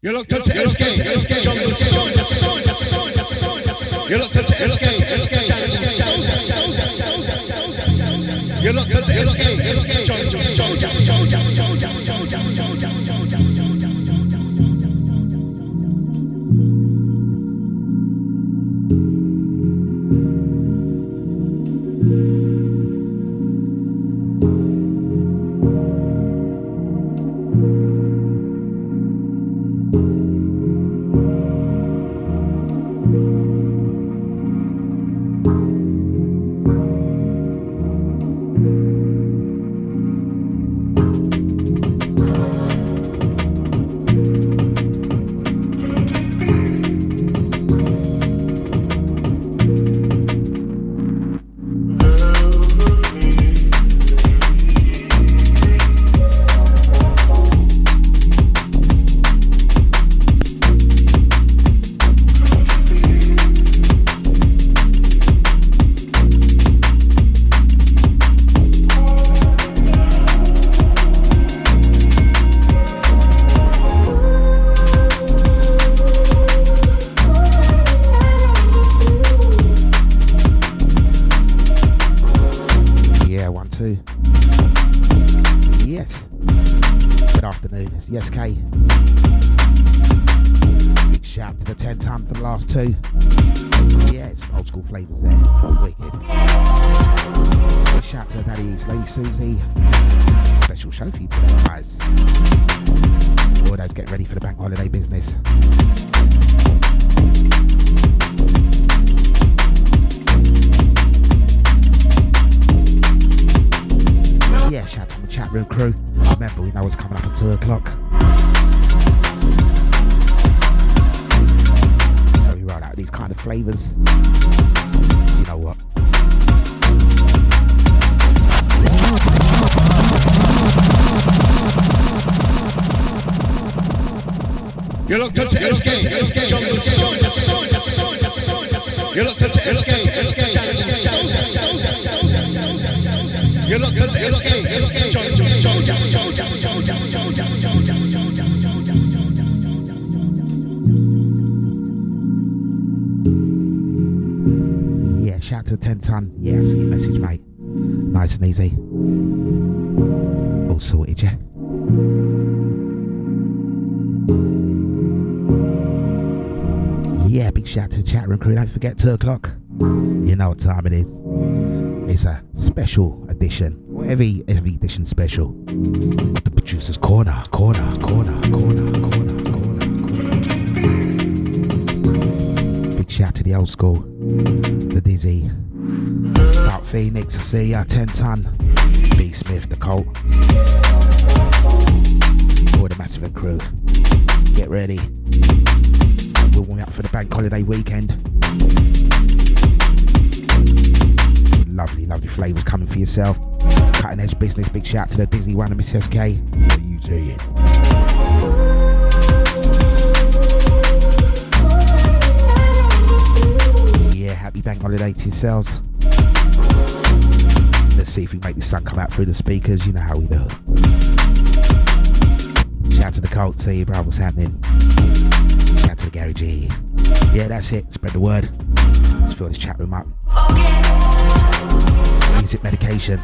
You're locked up to SK, Jungle Soldier. You're locked up to SK, Jungle Soldier. You're locked up to SK, Jungle Soldier. Susie, special show for you today, guys. All those getting ready for the bank holiday business. Yeah, shout out to the chat room crew. Remember, we know what's coming up at 2 o'clock. So we roll out these kind of flavours. You know what? You're locked up to SK, Jungle Soldier. You're locked up to SK, Jungle Soldier. You're locked up to SK, Jungle Soldier. Yeah, shout to 10 ton. Yeah, I see your message, mate. Nice and easy. All sorted, yeah. Yeah, big shout to the chat room crew. Don't forget 2 o'clock. You know what time it is. It's a special edition. Every edition special. The producer's corner. Big shout to the old school. The Dizzy. Dark Phoenix, I see ya. 10 ton. B Smith, the Colt. All the Massive and crew. Get ready. We'll warm up for the bank holiday weekend. Some lovely flavours coming for yourself. Cutting edge business. Big shout to the Dizzy one and Miss SK. What are you doing? Yeah, happy bank holiday to yourselves. Let's see if we make the sun come out through the speakers. You know how we do. Shout to the Colt. See you, bro. What's happening? Shout to the Gary G. Yeah, that's it. Spread the word. Let's fill this chat room up. Music medication.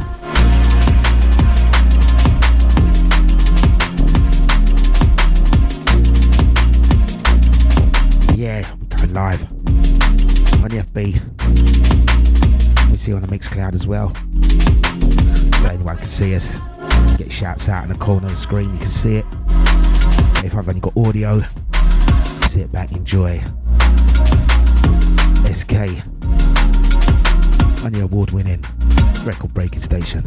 Yeah, we're going live on the FB. We see on the Mixcloud as well. So anyone can see us. Get shouts out in the corner of the screen. You can see it. If I've only got audio, sit back, enjoy. SK on the award-winning record-breaking station.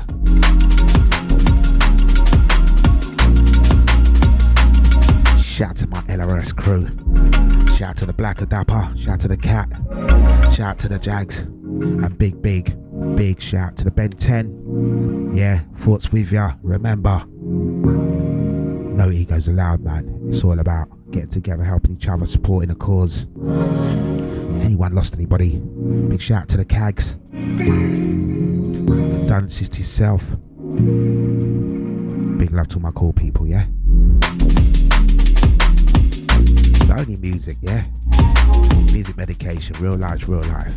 Shout to my LRS crew. Shout to the Black Adapper. Shout to the Cat. Shout to the Jags. And big shout to the Ben 10. Yeah, thoughts with ya. Remember, no egos allowed, man. It's all about getting together, helping each other, supporting a cause. Anyone lost anybody? Big shout to the Cags. Condolences to yourself. Big love to my cool people, yeah? music, yeah? Music medication, real life, real life.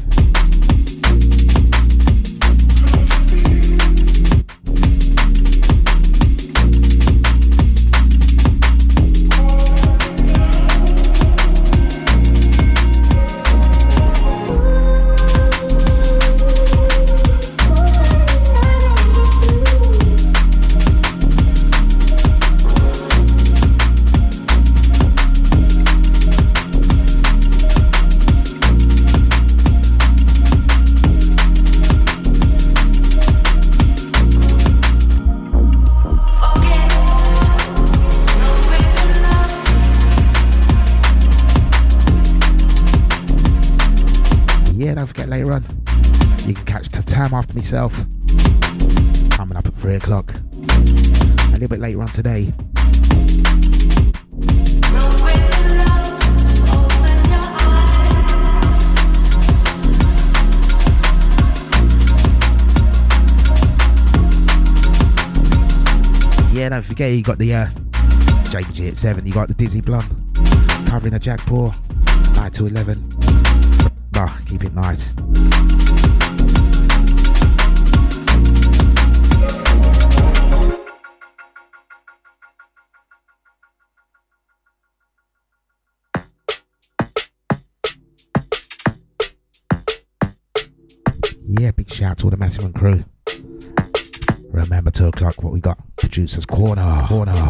Later on, you can catch the time after myself coming up at 3 o'clock. A little bit later on today. Yeah, don't forget you got the JPG at 7, you got the Dizzy Blonde covering the Jackpaw 9 to 11. Oh, keep it nice. Yeah, big shout out to all the Massive and crew. Remember 2 o'clock what we got? Producers Corner.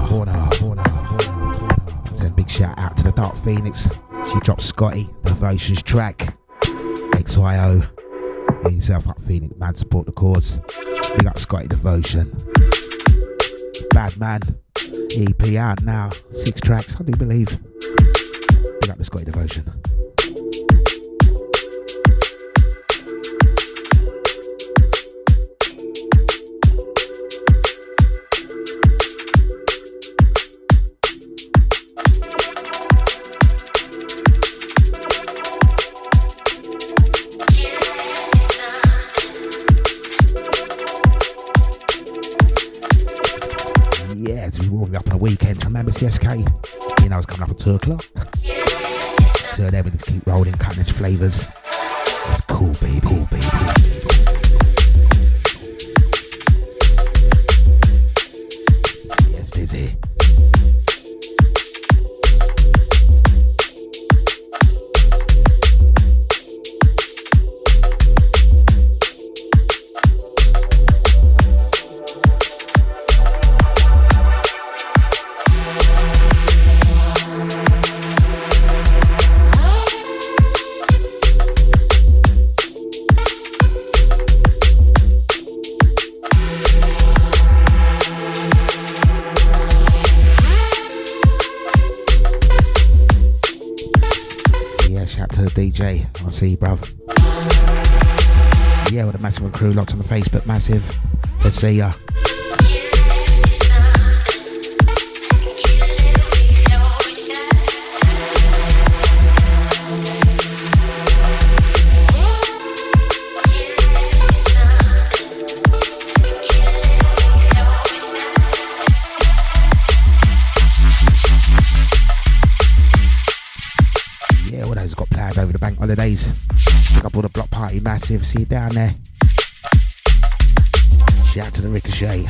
Send a big shout out to the Dark Phoenix. She dropped Scotty, the Devotions track. XYO, get yourself up, Phoenix, man, support the cause. Big up Scotty Devotion. Bad Man, EP out now, 6 tracks, I do believe. Big up the Scotty Devotion. Up on a weekend, remember CSK? You know it's coming up at 2 o'clock. So there we just keep rolling, cutting edge flavours. It's cool, baby. Cool, baby. Yes, Dizzy. DJ, I'll see you, bruv. Yeah, with the Massive crew, lots on the Facebook, Massive. Let's see ya. Over the bank holidays. Pick up all the block party Massive. See you down there. Shout out to the Ricochet.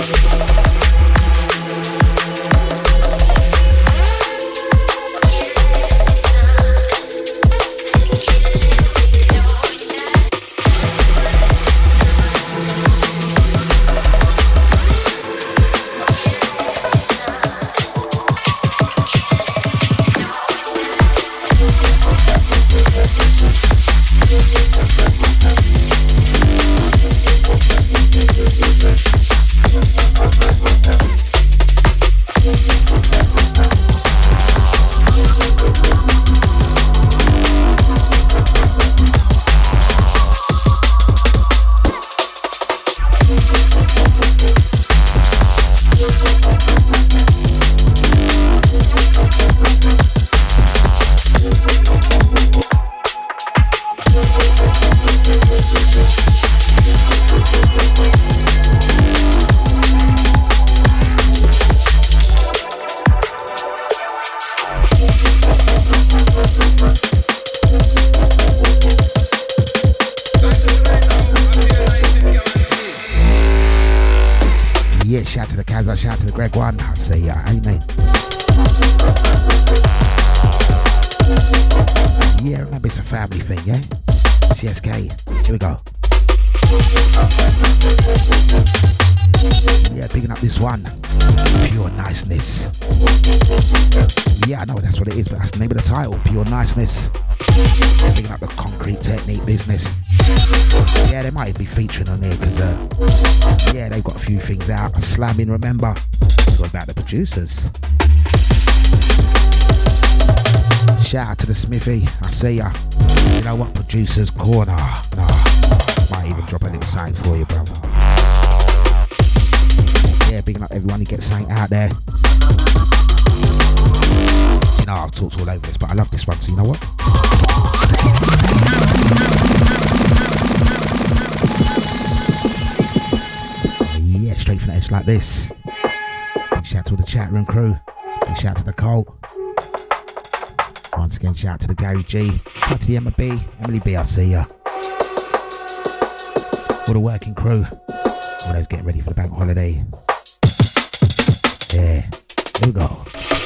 Shout to the Kazza, shout to the Greg One. I say, amen. Yeah, remember it's a family thing, yeah? CSK, here we go. Yeah, picking up this one. Pure Niceness. Yeah, I know that's what it is, but that's the name of the title. Pure Niceness. Picking up the Concrete Technique business. Yeah, they might be featuring on there because, yeah, they've got a few things out. Slamming, remember? It's all about the producers. Shout out to the Smithy. I see ya. You know what? Producers Corner. Nah, might even drop a little sign for you, brother. Yeah, bigging up everyone who gets something out there. You know, I've talked all over this, but I love this one, so you know what? Yeah, straight from the edge like this. Big shout out to the chat room crew. Big shout out to the Colt. Once again, shout out to the Gary G. Shout out to the Emma B. Emily B, I see ya. All the working crew. All those getting ready for the bank holiday. Yeah, here we go.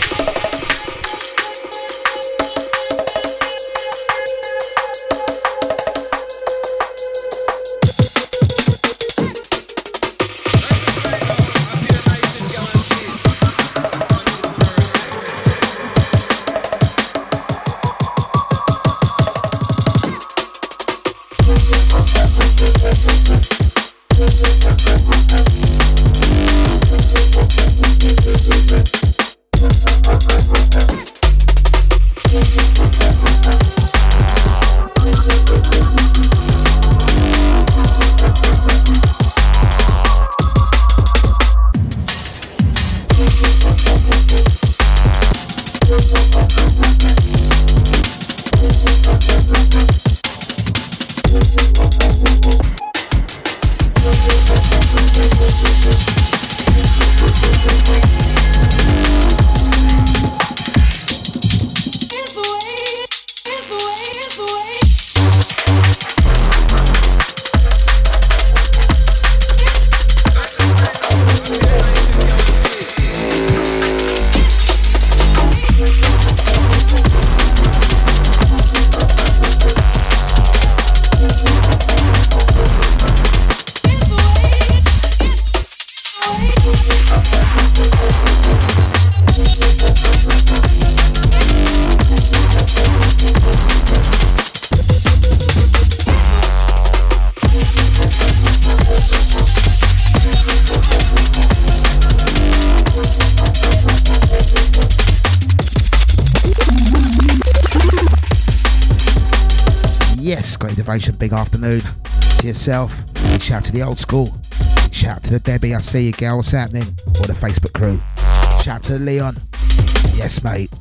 Big afternoon to yourself. Big shout to the old school. Big shout to the Debbie. I see you, girl. What's happening? Or the Facebook crew. Shout to Leon. Yes, mate.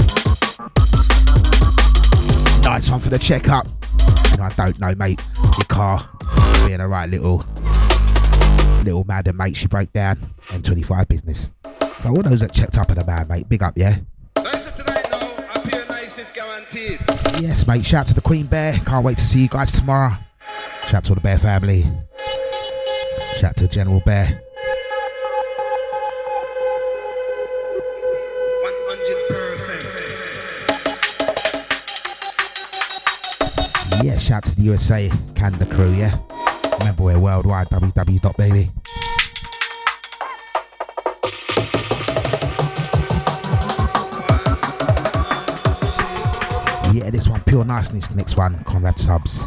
Nice one for the checkup. And I don't know, mate. Your car being a right little madam, mate. She broke down. M25 business. So all those that checked up on the man, mate. Big up, yeah. Yes, mate. Shout out to the Queen Bear. Can't wait to see you guys tomorrow. Shout out to all the Bear family. Shout out to General Bear. Yeah, shout to the USA, Canada crew, yeah? Remember we're worldwide, www.baby. Yeah, this one, pure niceness, next one, Conrad Subs.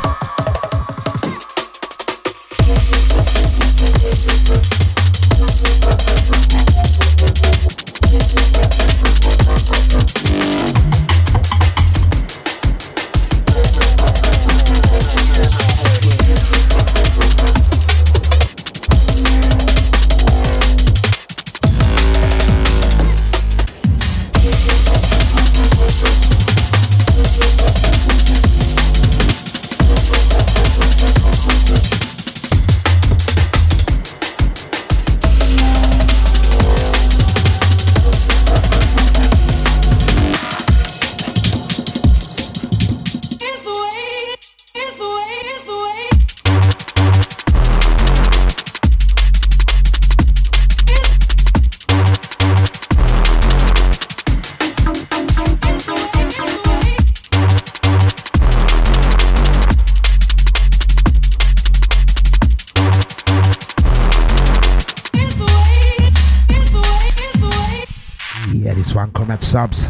Subs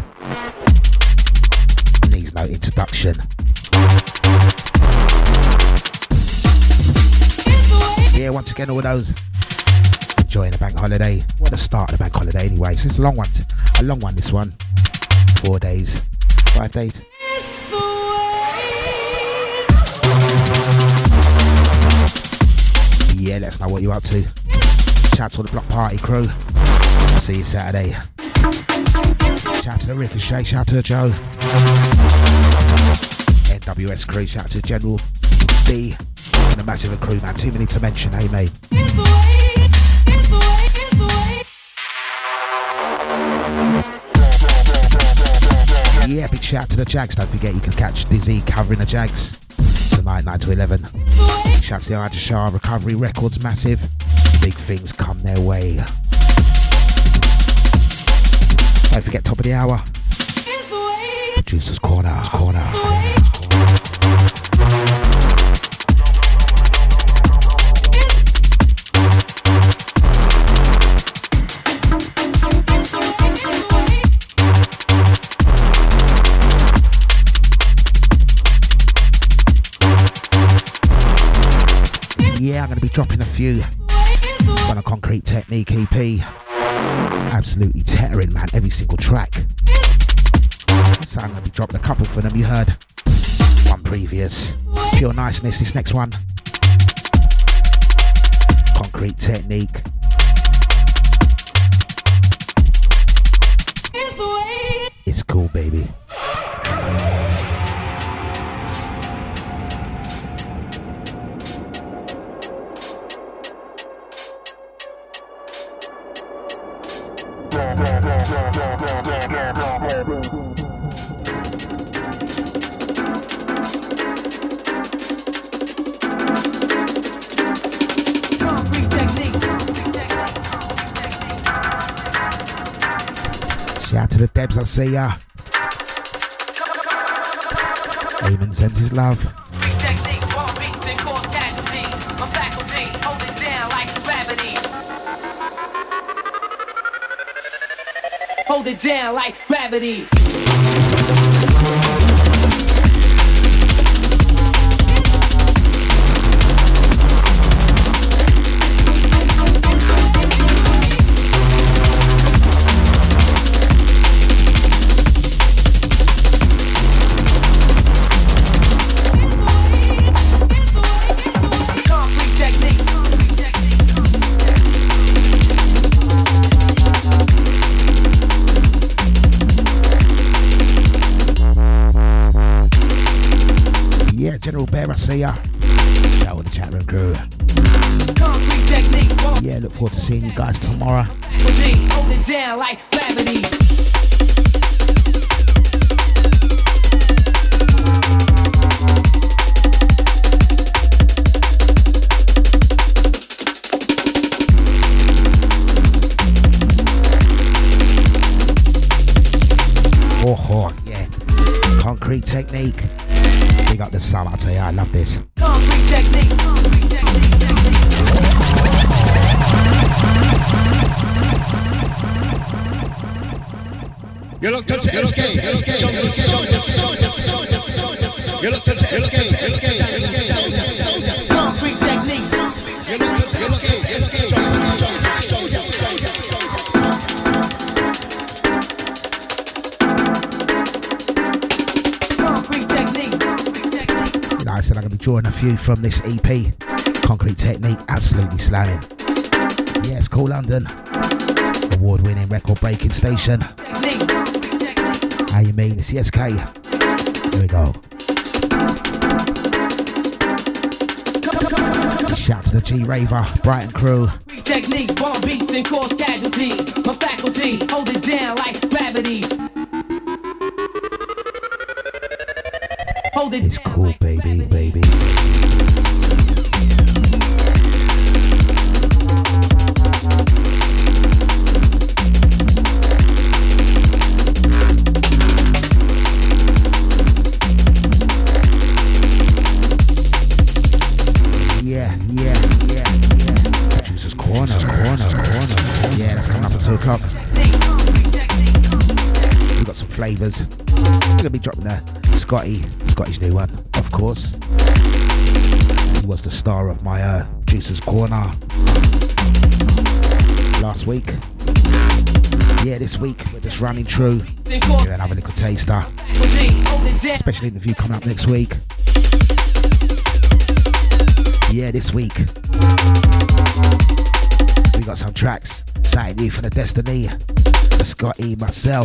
needs no introduction. Yeah, once again, all those enjoying the bank holiday. What the start of the bank holiday anyway. So it's a long one, this one. 4 days, 5 days. Yeah, let us know what you're up to. Shout out to the block party crew. See you Saturday. Shout out to the Ricochet, shout out to the Joe. NWS crew, shout out to General B and the massive crew, man. Too many to mention, hey mate. Yeah, big shout out to the Jags. Don't forget you can catch Dizzy covering the Jags tonight, 9 to 11. Shout out to the Ija Shah Recovery Records, massive. Big things come their way. Don't forget, top of the hour, Producer's Corner. Yeah, I'm going to be dropping a few on a Concrete Technique EP. Absolutely tearing, man, every single track. So I'm going to be dropping a couple for them. You heard one previous. Pure niceness, this next one. Concrete Technique. It's cool, baby. Shout out to the Debs, I see ya. Eamon sends his love. Hold it down like gravity. General Bear, I see ya. Shout out to the chat room crew. Yeah, look forward to seeing you guys tomorrow. Hold it down like gravity. Oh, yeah. Concrete Technique. Big up the sum, I'll tell you, I love this. Concrete technique. You're locked up to SK. You're locked up to SK. Concrete technique. You're locked up to SK. Concrete technique. Like I said, I'm going to be drawing a few from this EP. Concrete Technique, absolutely slamming. Yeah, it's called London. Award-winning record-breaking station. How you mean? It's the SK. Here we go. Shout to the G-Raver, Brighton crew. Technique, bomb beats and cause casualty. My faculty, hold it down like gravity. Hold it It's down cool, like baby, baby. Yeah. Jesus, corner. Yeah, that's coming up at 2 o'clock. We've got some flavours. We're going to be dropping the Scotty's new one, of course. He was the star of my Juicer's Corner last week. Yeah, this week we're just running through. We're have a little taster. Special interview coming up next week. Yeah, this week we got some tracks. Something new from the Destiny, the Scotty, myself.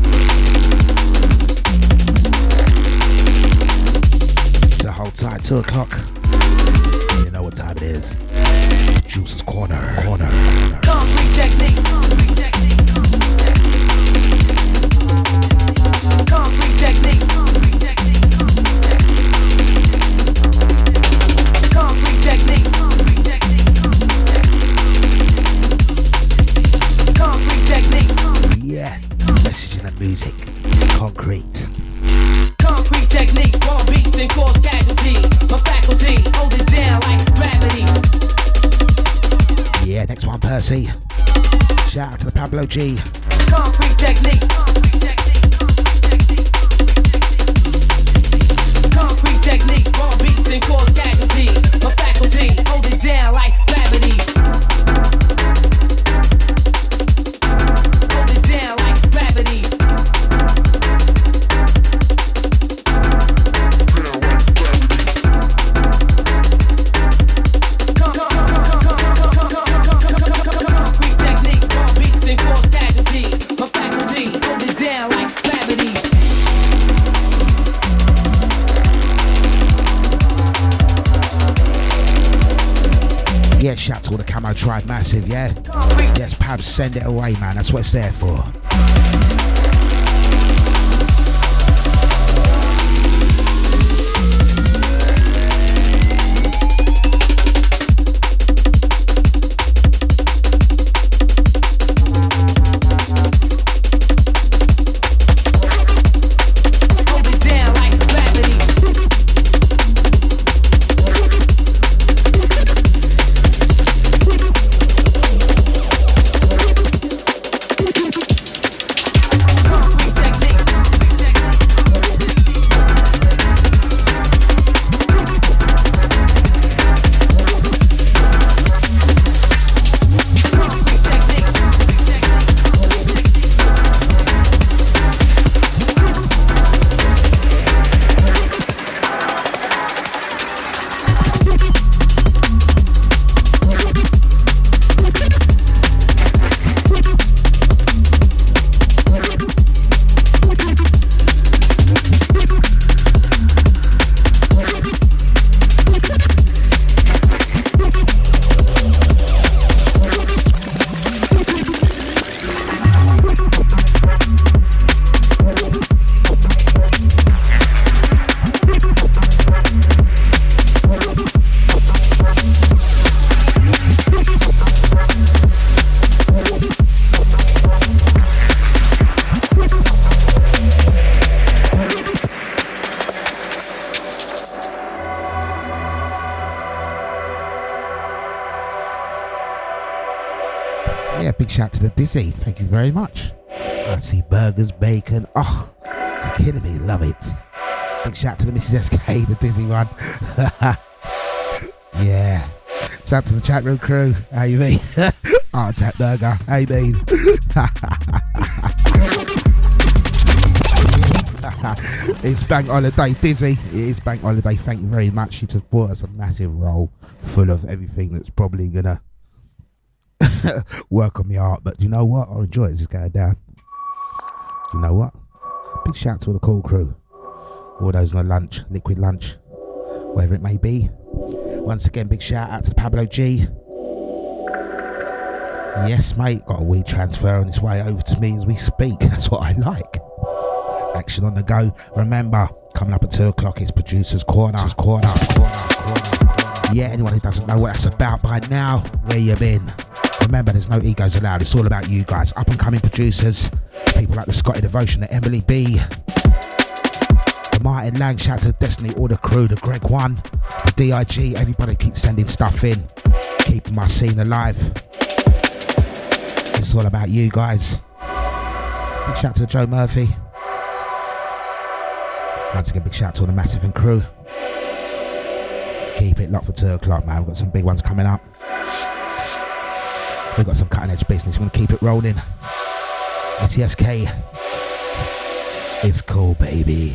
So hold tight, 2 o'clock. You know what time it is. Juice's Corner. concrete technique. Concrete technique. Concrete technique. Concrete technique. Concrete technique. Yeah, messaging and music. Concrete. Concrete technique. Bomb beats and cause casualty. My faculty, hold it down like gravity. Yeah, next one, Percy. Shout out to the Pablo G. Concrete technique. Concrete technique. Bomb beats and cause casualty. My faculty, hold it down like gravity. Hold it down like gravity. Concrete technique. Bomb beats and cause casualty. My faculty, hold it down like gravity. Yeah, shout to all the Camo Tribe, massive, yeah? Yes, Pabs, send it away, man. That's what it's there for. Hold it down like gravity. Shout to the Dizzy, thank you very much. I see burgers, bacon. Oh, you're kidding me, love it. Big shout to the Mrs. SK, the Dizzy one. Yeah. Shout to the chat room crew. How you mean? Art Attack Burger. How you mean? It's bank holiday, Dizzy. It is bank holiday. Thank you very much. She just bought us a massive roll full of everything that's probably gonna work on my art. But you know what? I enjoy it just going down. You know what? Big shout to all the cool crew. All those on the lunch, liquid lunch, whatever it may be. Once again, big shout out to Pablo G. Yes, mate, got a weed transfer on its way over to me as we speak. That's what I like. Action on the go. Remember, coming up at 2 o'clock, it's Producers Corner. Yeah, anyone who doesn't know what that's about by now, where you been? Remember, there's no egos allowed. It's all about you guys. Up and coming producers. People like the Scotty Devotion, the Emily B. Martin Lang, shout to Destiny, all the crew, the Greg One, the DIG, everybody keeps sending stuff in, keeping my scene alive. It's all about you guys. Big shout to Joe Murphy. Once again, big shout to all the Massive and crew. Keep it locked for 2 o'clock, man. We've got some big ones coming up. We've got some cutting edge business. We're going to keep it rolling. SCSK. It's cool, baby.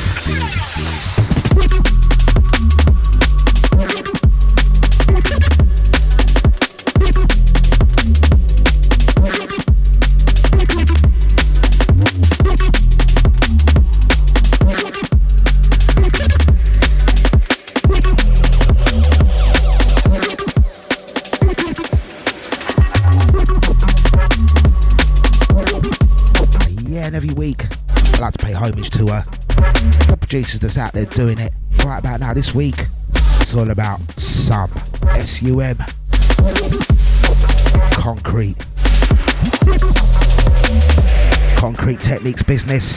Yeah, and every week I like to pay homage to the producers that's out there doing it right about now. This week it's all about SUM, SUM, concrete techniques business.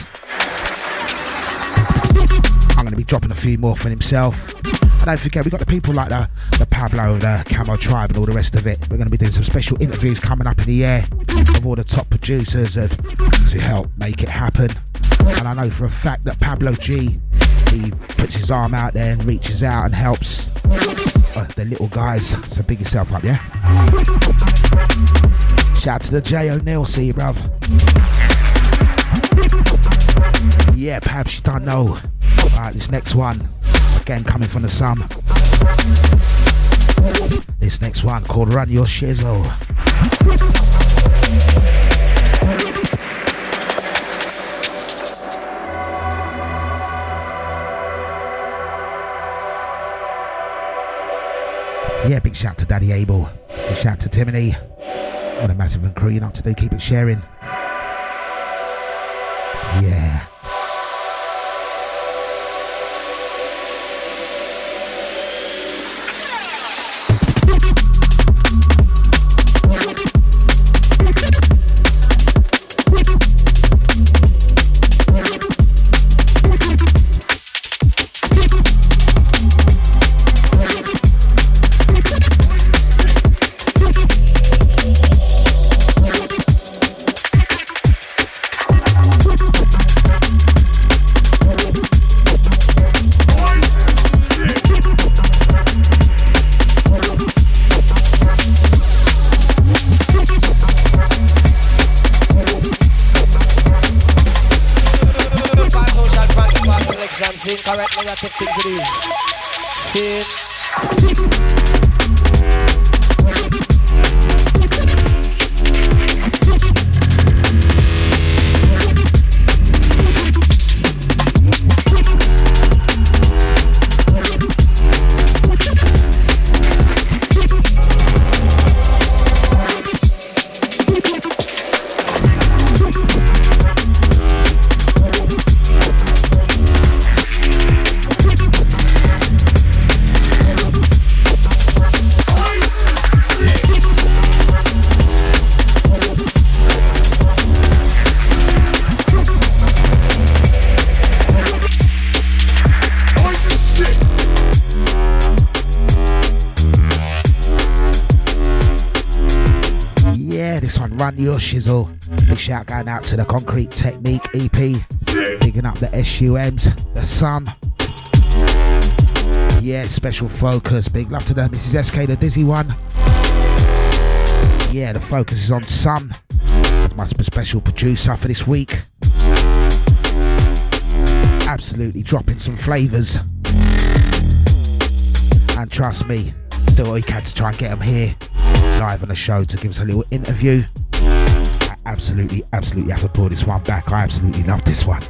I'm going to be dropping a few more for himself. And don't forget, we've got the people like the Pablo, the Camo Tribe and all the rest of it. We're going to be doing some special interviews coming up in the air of all the top producers to help make it happen. And I know for a fact that Pablo G, he puts his arm out there and reaches out and helps the little guys. So big yourself up, yeah? Shout out to the J O'Neill, see you, bruv. Yeah, perhaps you don't know. Alright, this next one, again coming from the SUM. This next one called Run Your Shizzle. Yeah, big shout to Daddy Abel. Big shout to Timothy. What a massive and crew, you know what to do, keep it sharing. Yeah. Correctly, I take things to these. Run Your Shizzle. Big shout going out to the Concrete Technique EP. Picking up the SUMs, the Sun. Yeah, Special Focus. Big love to the Mrs. SK, the Dizzy one. Yeah, the focus is on Sun. That's my special producer for this week. Absolutely dropping some flavours. And trust me, do what we can to try and get them here live on the show to give us a little interview. I absolutely have to pull this one back. I absolutely love this one.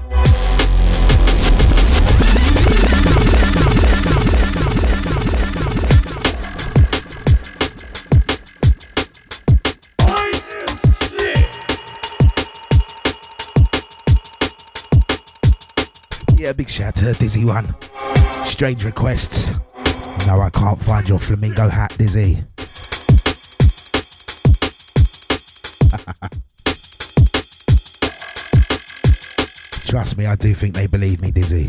Yeah, big shout to the Dizzy one. Strange requests. No, I can't find your flamingo hat, Dizzy. Trust me, I do think they believe me, Dizzy.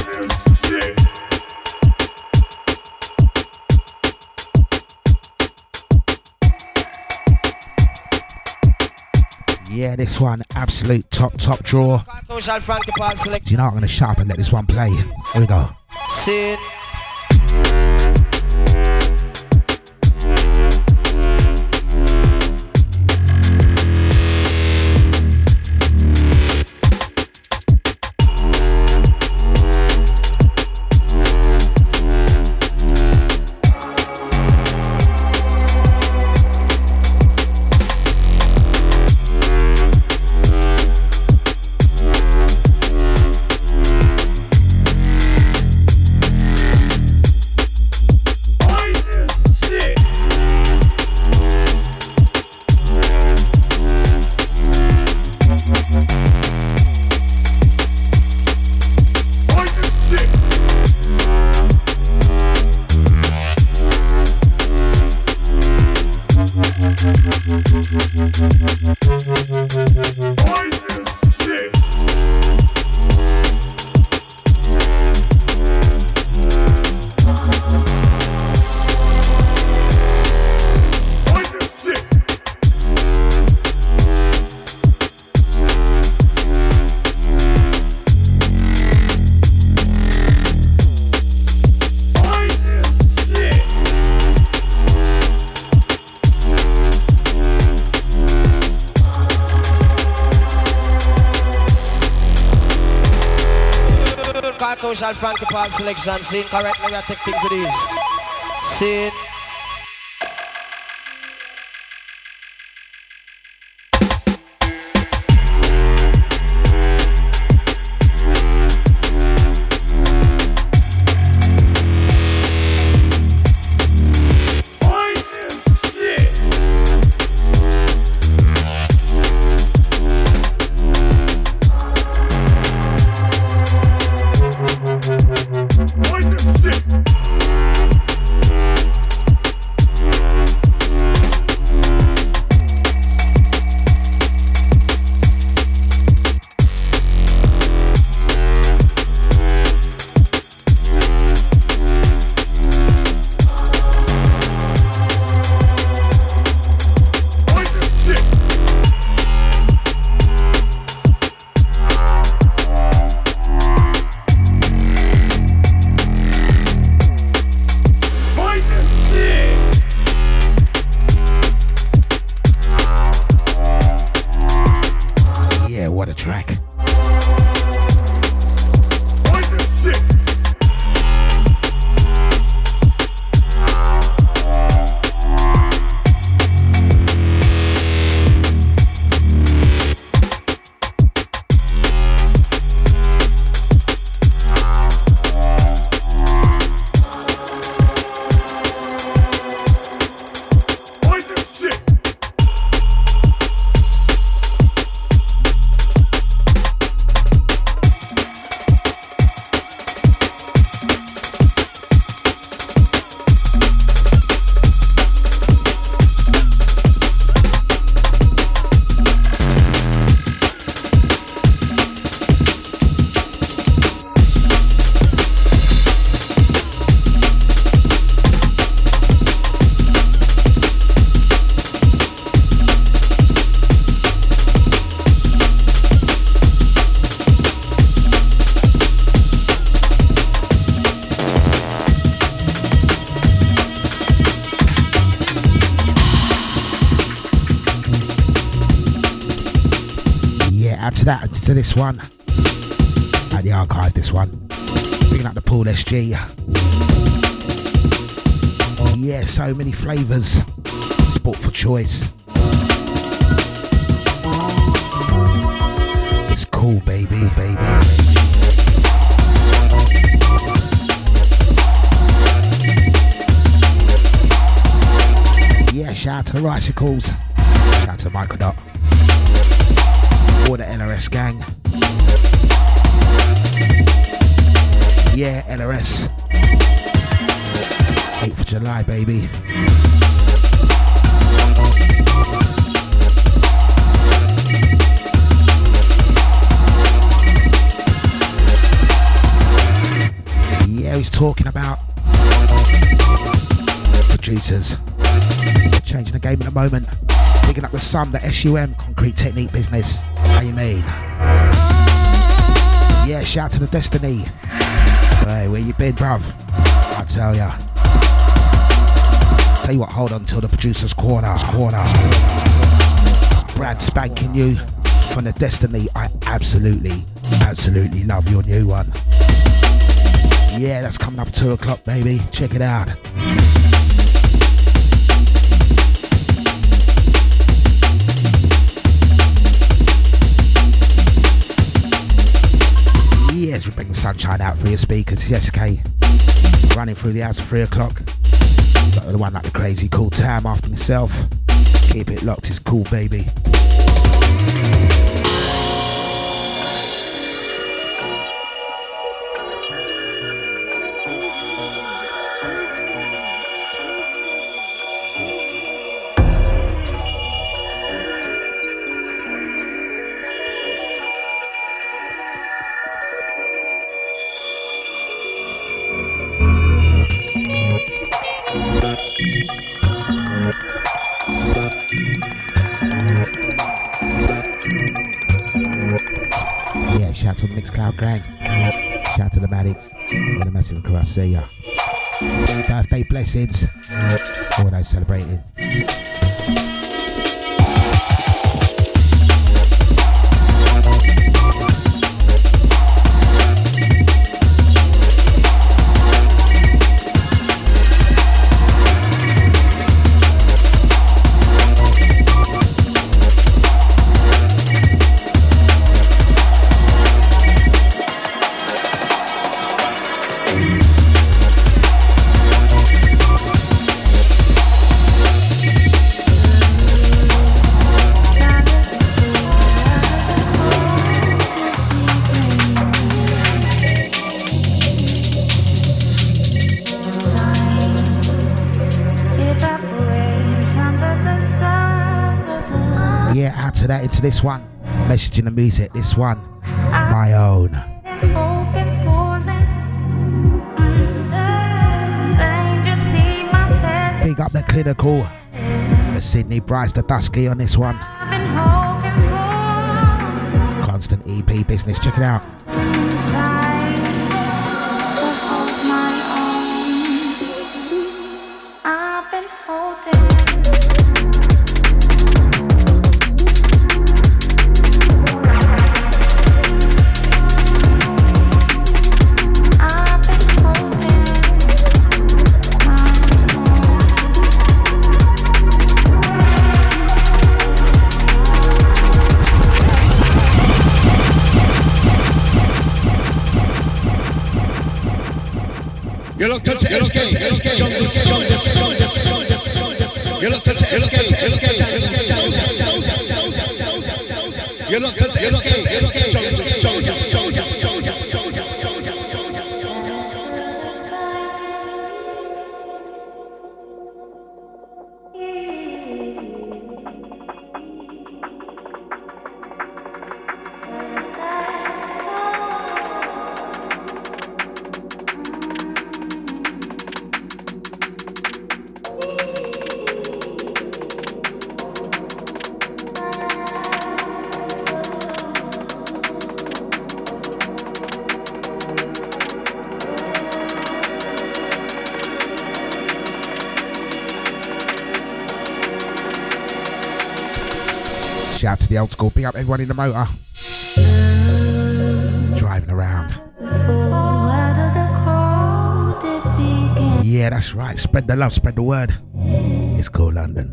Yeah, this one, absolute top draw. Do you know what? I'm going to shut up and let this one play. Here we go. Sin. Social Frankie Paul selection, sin correctly, we are taking to this. Sin. add to that, to this one. At the archive, this one. Bringing up the Paul SG. Yeah, so many flavours. Sport for choice. It's cool, baby, baby. Yeah, shout out to the Ricicles. Shout out to Michael Dot. All the LRS gang. Yeah, LRS. 8th of July, baby. Yeah, he's talking about producers. They're changing the game at the moment. Picking up the SUM, the SUM, Concrete Technique business. How you mean? Yeah, shout to the Destiny. Hey, where you been, bruv? I tell ya. Tell you what, hold on till the producer's corner. Brad spanking you from the Destiny. I absolutely love your new one. Yeah, that's coming up 2 o'clock, baby. Check it out. Yes, we bring the sunshine out for your speakers. Yes, okay. Running through the house at 3 o'clock. Got the one like the crazy cool Tam after myself. Keep it locked, it's cool, baby. Yeah, shout out to the Mixcloud gang. Shout out to the Maddox and the Massive Crew. I see ya. Birthday blessings. All those celebrating. That into this one, messaging the music, this one, my own. Big up the Clinical, the Sydney Bryce, the Dusky on this one. Constant EP business, check it out. You're locked to SK, Jungle Sound. You're locked to SK, You're locked to SK, Jungle Sound. the old school. Big up everyone in the motor. Driving around. Yeah, that's right. Spread the love, spread the word. It's called London.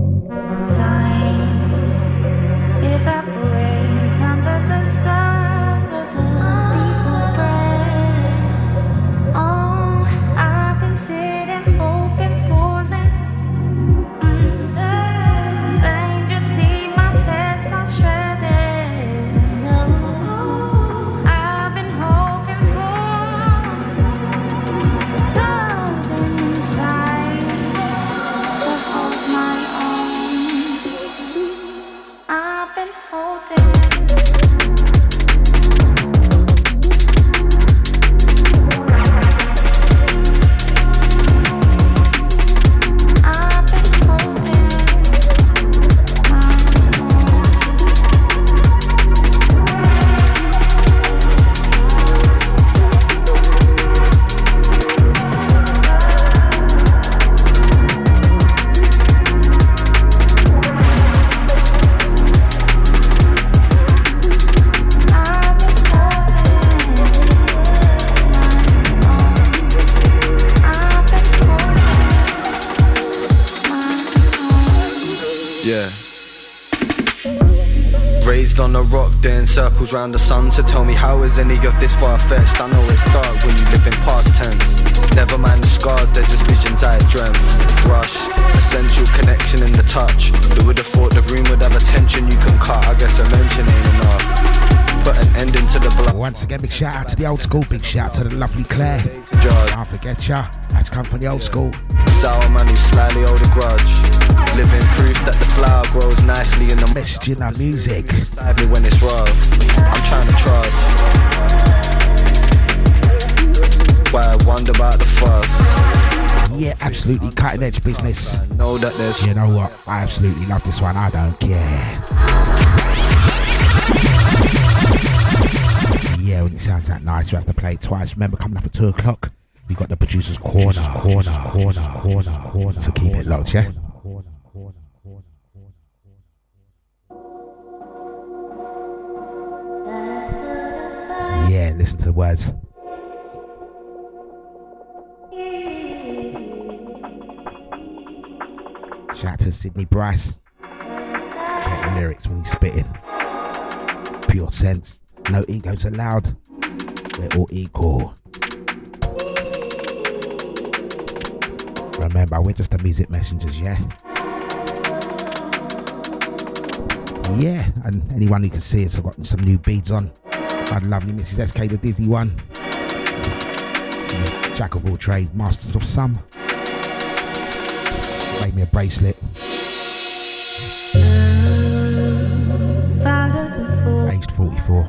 Time evaporates under the sun with the people breath. Oh, I've been sitting, hoping for them. They just see my head start shredded. No, I've been hoping for something inside to hold my own. I've been holding. I've been holding my Yeah. Raised on a rock, doing circles round the sun. So tell me, how is any of this far-fetched? I know it's dark when you live in past tense. Never mind the scars, they're just visions I had dreamt. Rushed, essential connection in the touch. Who would have thought the room would have a tension you can cut? I guess a mention ain't enough. Put an ending to the blood. Once again, big shout out to the old school. Big shout out to the lovely Claire. Can't forget ya. That's come from the old school. Sour man who slightly hold a grudge. Living proof that the flower grows nicely in the message in our music. Beside me when it's rough. I'm trying to trust. Why I wonder about the fuss. Yeah, absolutely cutting edge business. I know that there's. You know what? I absolutely love this one. I don't care. Yeah, when it sounds that nice, we have to play it twice. Remember, coming up at 2 o'clock, we got the producer's corner. So keep it locked, yeah? Yeah, listen to the words. Shout out to Sydney Bryce. Check the lyrics when he's spitting. Pure sense. No egos allowed. We're all equal. Remember, we're just the music messengers, yeah? Yeah, and anyone who can see us, I've got some new beads on. I'd lovely Mrs. SK, the Dizzy one. Jack of all trades, masters of some. Made me a bracelet. Aged 44.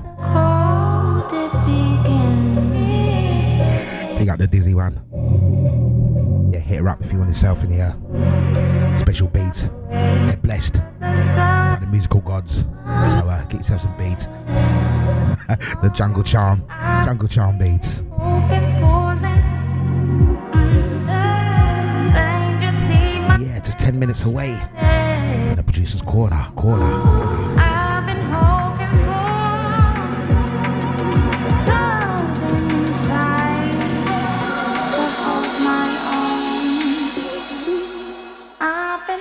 Pick up the Dizzy one. Yeah, hit her up if you want yourself in here. Special beats. They're blessed by the musical gods. So get yourself some beats. The Jungle Charm beats. Yeah, just 10 minutes away. And the producer's corner. I've been hoping for something inside to hold my own. I've been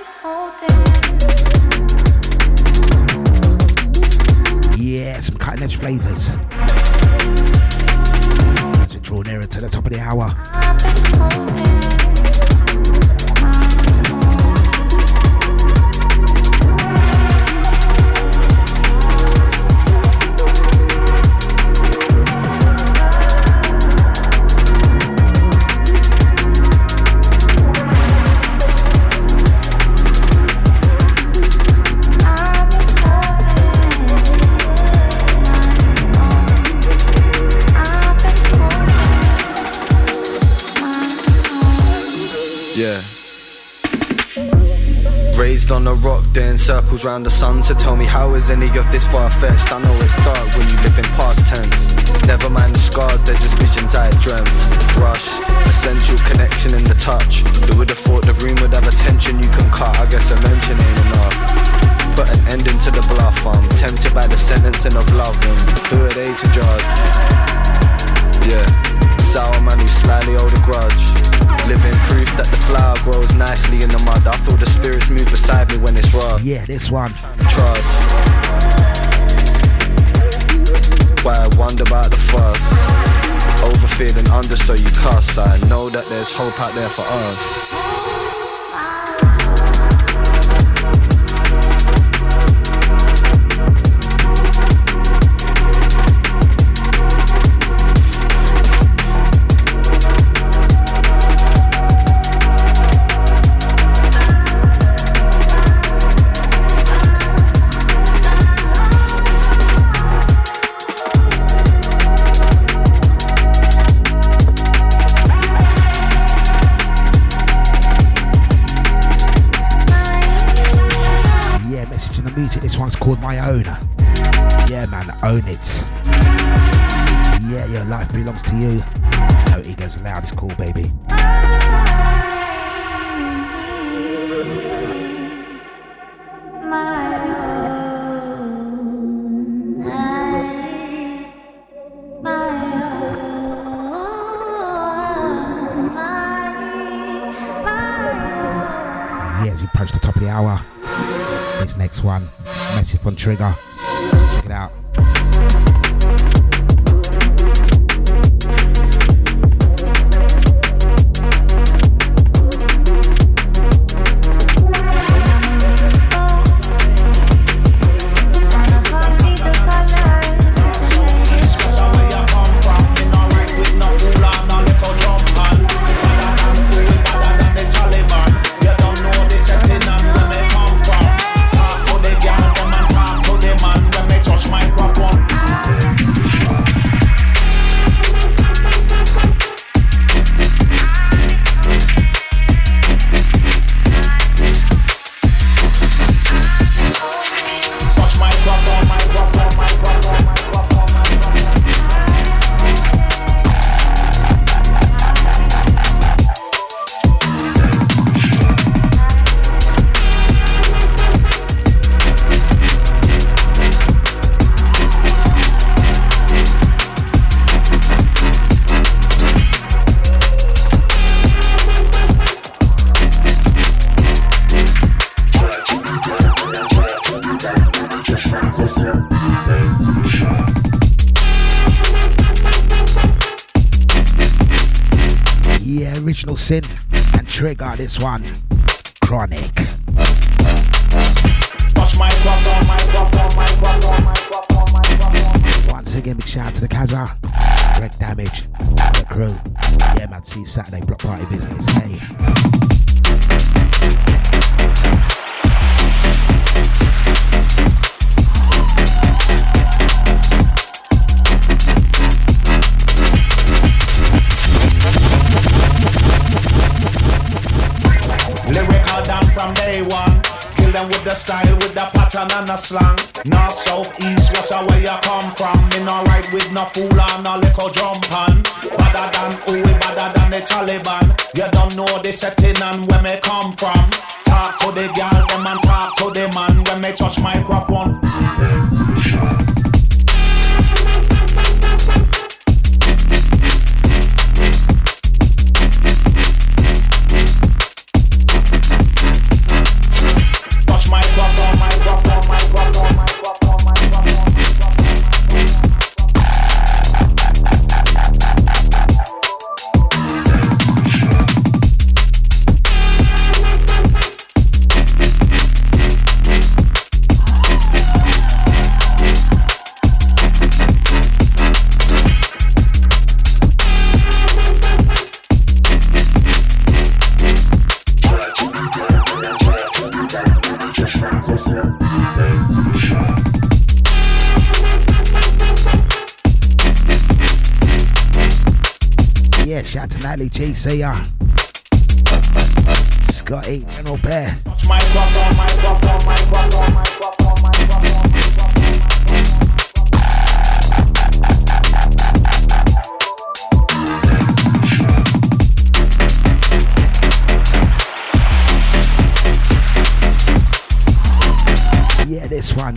holding. Yeah, some cutting edge flavours. As we draw nearer to the top of the hour. I've been holding. Yeah. Raised on a rock, doing circles round the sun. So tell me, how is any of this far-fetched? I know it's dark when you live in past tense. Never mind the scars, they're just visions I had dreamt. Rushed, essential connection in the touch. Who would have thought the room would have a tension you can cut? I guess a mention ain't enough. put an ending to the bluff. I'm tempted by the sentencing of love, and who are they to judge? Yeah, sour man who slightly hold a grudge. Living proof that the flower grows nicely in the mud. I feel the spirits move beside me when it's rough. Yeah, this one. Trust. Why I wonder about the fuss. Overfeeling under so you cuss. I know that there's hope out there for us. This one's called My Own. Yeah, man, own it. Yeah, your life belongs to you. No egos allowed, it's cool, baby. Yeah, as we approach the top of the hour. This next one, Message from Trigger. Check it out. Sin and Trigger, this one, Chronic. Once again, big shout out to the Kaza, Direct Damage, the crew. Yeah, man, see Saturday block party business. Hey. From day one, kill them with the style, with the pattern and the slang. North, south, east, west, where you come from. Me no ride with no fool and no little jump on. Better than who, better than the Taliban. You don't know the setting and where me come from. Talk to the girl, them and talk to the man when me touch microphone. Shout to Natalie G, see ya. Scotty, General Bear.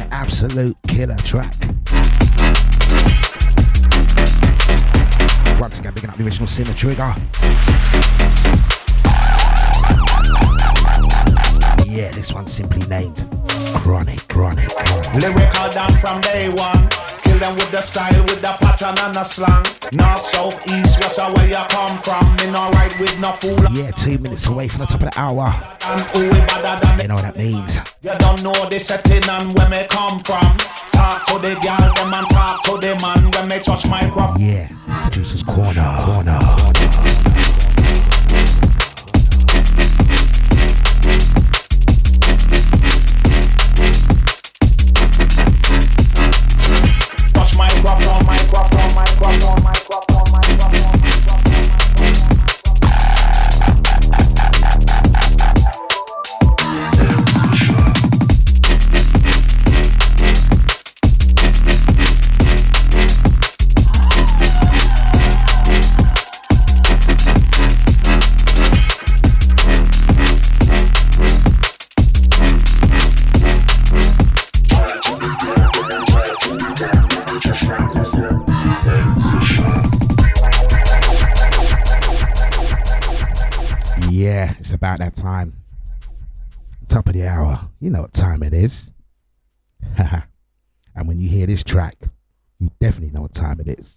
An absolute killer track. Once again, picking up the original Sinner Trigger. Yeah, this one's simply named Chronic. Lyrical down from day one. Kill them with the style, with the pattern and the slang. North, south, east, west, where you come from. Me not right with no fool. Yeah, 2 minutes away from the top of the hour. And who we better than You know what that means. You don't know the setting and where me come from. Talk to the girl, them and talk to the man when me touch my crop. Yeah, Producer's Corner. Touch my crop, on my crop, on my crop, on my crop, on my crop, on my crop. Yeah, it's about that time. Top of the hour. You know what time it is. And when you hear this track, you definitely know what time it is.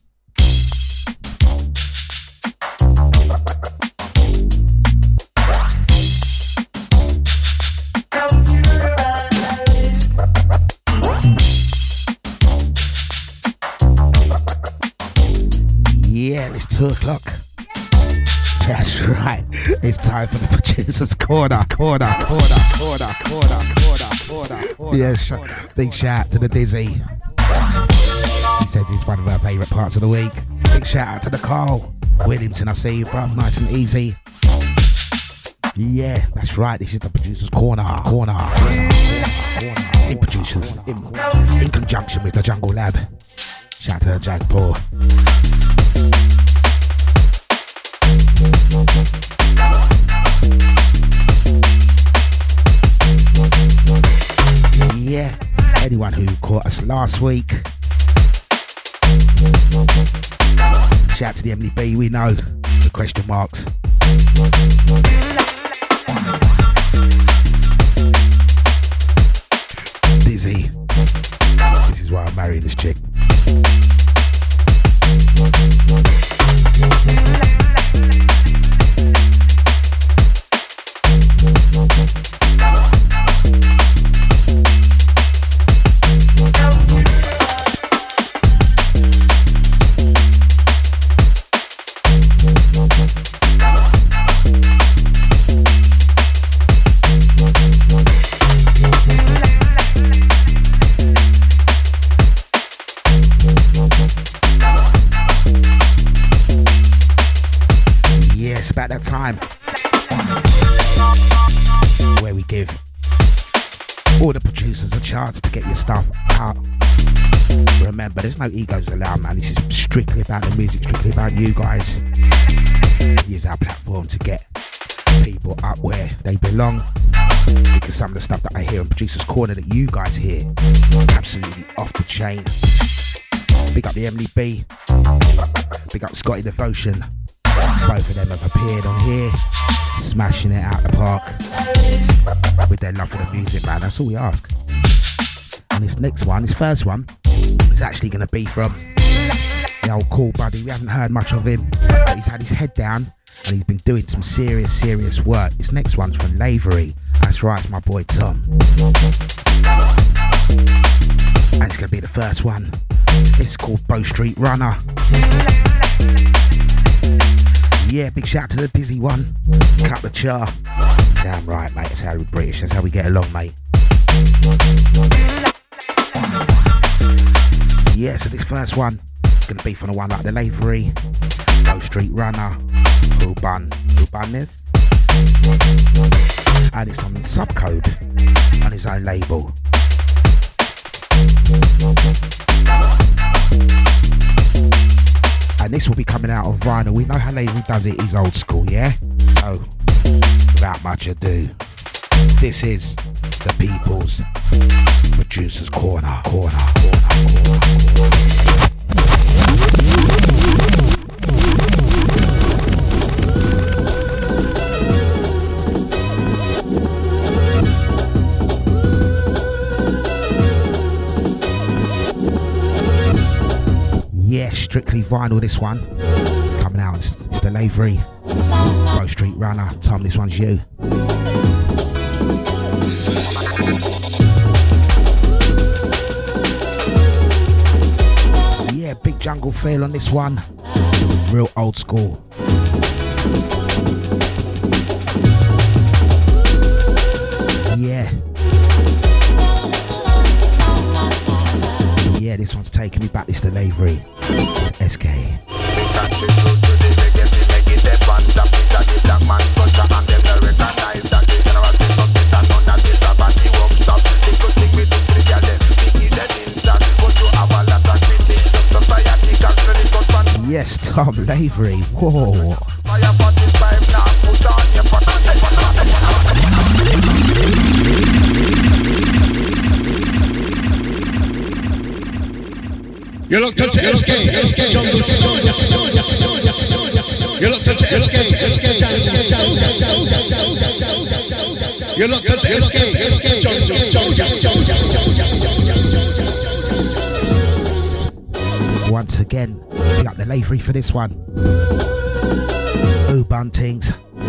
Yeah, it's 2 o'clock. That's right. It's time for the Producer's Corner. Yes, big shout out to the Dizzy. He says it's one of our favourite parts of the week. Big shout out to the Carl Williamson. I see you, bruv. Nice and easy. Yeah, that's right. This is the Producer's Corner. In producers, in conjunction with the Jungle Lab. Shout out to the Jag Paul. Yeah, anyone who caught us last week, shout out to the MDB, we know the question marks. Dizzy, this is why I'm marrying this chick. About that time where we give all the producers a chance to get your stuff out. Remember, there's no egos allowed, man. This is strictly about the music, strictly about you guys. Use our platform to get people up where they belong, because some of the stuff that I hear in Producer's Corner that you guys hear, absolutely off the chain. Big up the MDB, big up Scotty Devotion. Both of them have appeared on here, smashing it out the park with their love for the music, man. That's all we ask. And this next one, this first one, is actually going to be from the old Cool Buddy. We haven't heard much of him, but he's had his head down and he's been doing some serious work. This next one's from Lavery. That's right, it's my boy Tom. And it's going to be the first one. This is called Bow Street Runner. Yeah, big shout out to the Dizzy one. Cut the char. Damn right, mate. That's how we're British. That's how we get along, mate. Yeah, so this first one is going to be from the one like the Lavery, Bow Street Runner, Who Bun this? And it's on Subcode on his own label. And this will be coming out of vinyl. We know how Lavery does it. He's old school, yeah? So, without much ado, this is the people's Producers Corner. Yeah, strictly vinyl this one. It's coming out, it's the Lavery, Bow Street Runner. Tom, this one's you. Yeah, big jungle feel on this one. Real old school. Yeah. Yeah, this one's taking me back. It's the Lavery. It's SK. Yes, Tom Lavery. Whoa. You're locked onto SK Jungle Soul. You're locked onto SK Jungle Soul. You're locked onto SK Jungle Soul. Once again, we got the Lavery for this one. Oh, Buntings.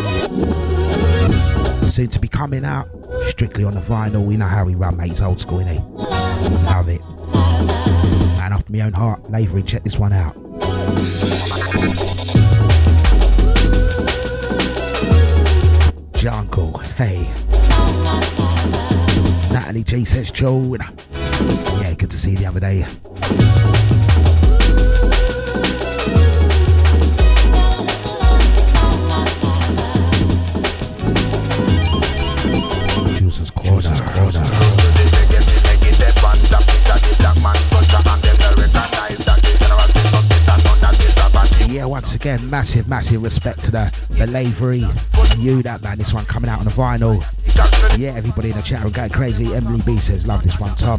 Soon to be coming out. Strictly on the vinyl. We know how we run, mate. It's old school, innit? Love it. Man after my own heart. Lavery, check this one out. Jungle, hey. Natalie G says, Joe. Yeah, good to see you the other day. Juice's Corner. Yeah, once again, massive respect to the Lavery. You that man, this one coming out on the vinyl. Yeah, everybody in the chat room going crazy. Emily B says, love this one, Tom.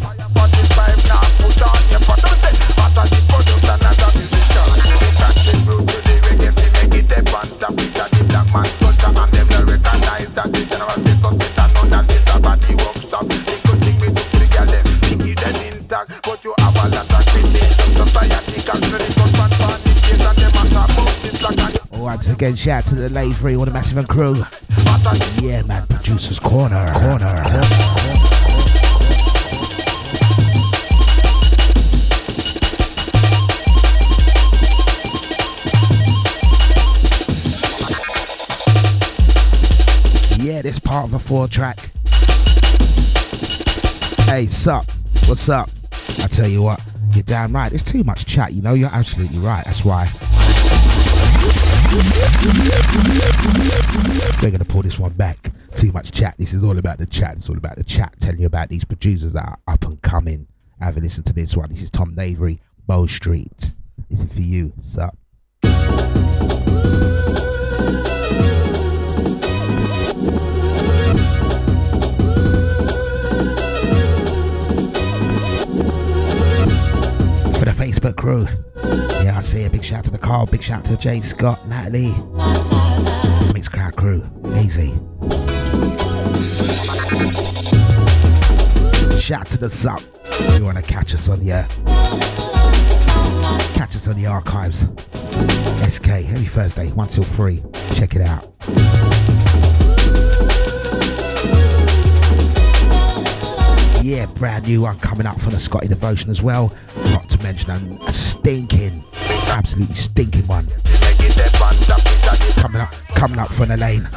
Once again, shout out to the Lavery, all the Massive and crew. Yeah, man, Producers Corner. Yeah, this part of a 4-track. Hey, sup? What's up? I tell you what, you're damn right. There's too much chat, you know. You're absolutely right. That's why we're gonna pull this one back. Too much chat. This is all about the chat. It's all about the chat. Telling you about these producers that are up and coming. Have a listen to this one. This is Tom Lavery, Bow Street. This is for you. Sup? For the Facebook crew. Yeah, I see a big shout to the Carl, big shout to Jay Scott, Natalie, Mixed Crowd crew, easy. Shout to the Sup. You wanna catch us on the archives. SK every Thursday, 1 till 3. Check it out. Yeah, brand new one coming up from the Scotty Devotion as well. Not to mention a stinking, absolutely stinking one. Coming up from the lane.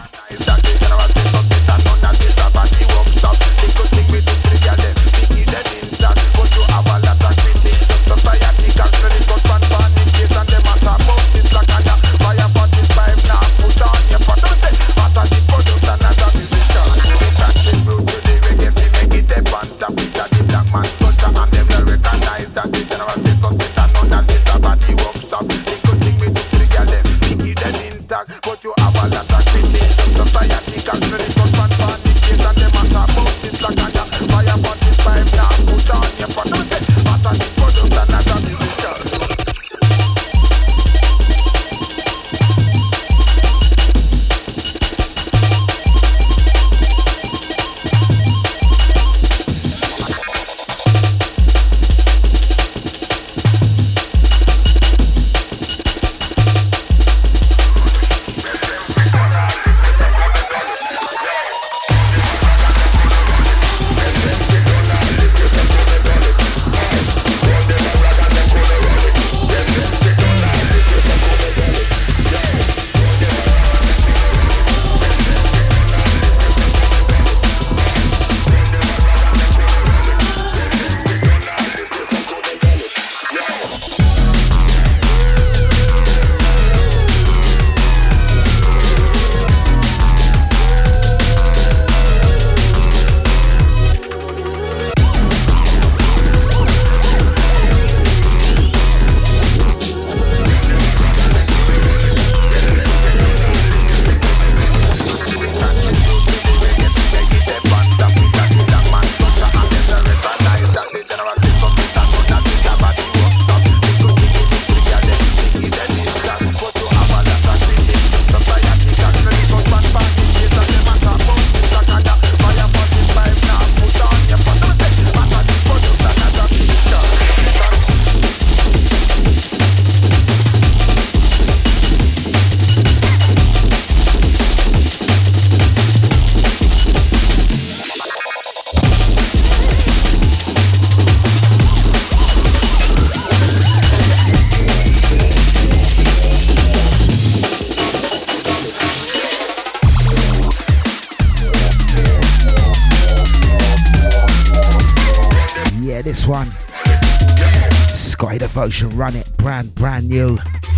Scotty Devotion, Run It, brand new.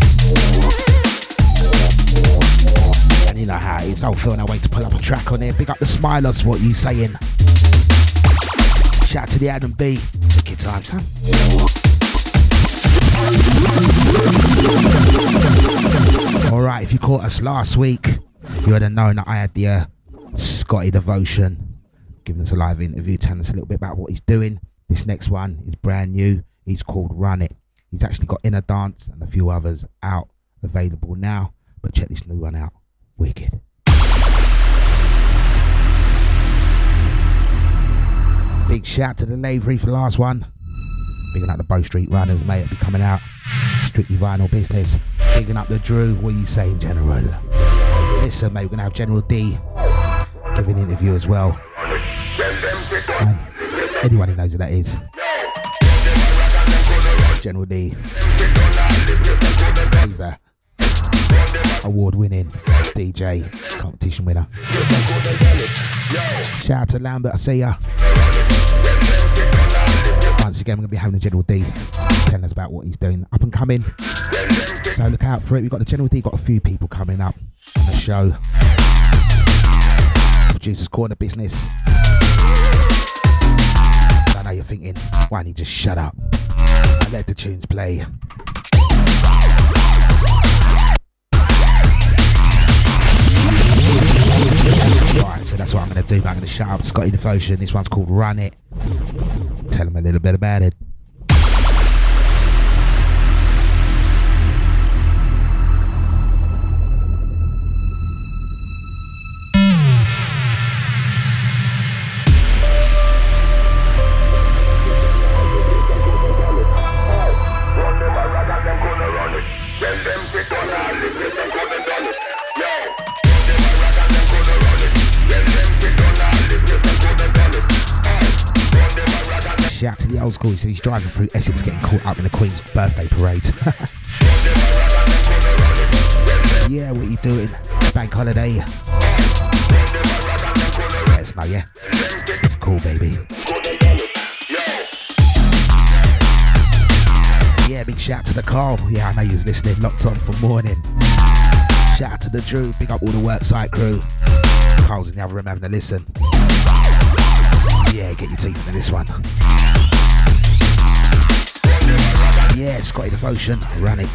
And you know how it is, I'll feel no way to pull up a track on here. Big up the Smilers, what you saying? Shout out to the Adam B. Good times, huh? Alright, if you caught us last week, you would have known that I had the Scotty Devotion giving us a live interview, telling us a little bit about what he's doing. This next one is brand new. He's called Run It. He's actually got Inner Dance and a few others out, available now. But check this new one out. Wicked. Big shout to the Lavery for the last one. Bigging up the Bow Street Runners, mate. It'll be coming out. Strictly vinyl business. Bigging up the Drew. What are you saying, General? Listen, mate, we're going to have General D giving an interview as well. And anyone who knows who that is. General D. He's a award-winning DJ, competition winner. Shout out to Lambert, I see ya. Once again, we're going to be having the General D telling us about what he's doing up and coming. So look out for it. We've got the General D, got a few people coming up on the show. Producers Corner business. I know you're thinking, why don't you just shut up and let the tunes play? Alright, so that's what I'm going to do. I'm going to shut up Scotty Devotion. This one's called Run It. Tell him a little bit about it. Shout out to the old school. So he's driving through Essex getting caught up in the Queen's birthday parade. Yeah, what are you doing? Bank holiday. Let us know, yeah? It's cool, baby. Yeah, big shout out to the Carl. Yeah, I know you was listening, locked on for morning. Shout out to the Drew. Big up all the worksite crew. Carl's in the other room having a listen. Yeah, get your teeth into this one. Yeah, Scotty Devotion, Run It.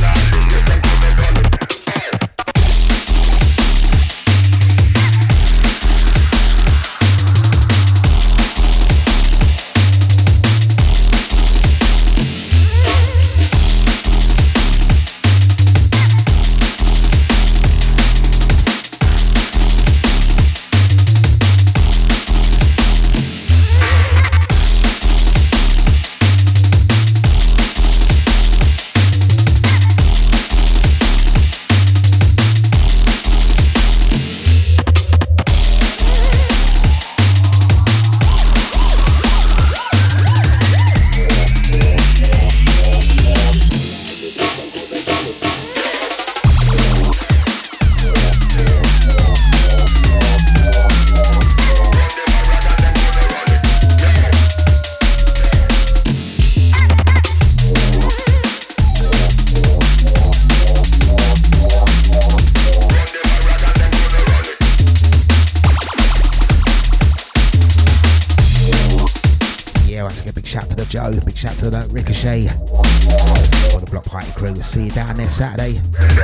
Big shout to the Ricochet or the Block Party crew. We'll see you down there Saturday.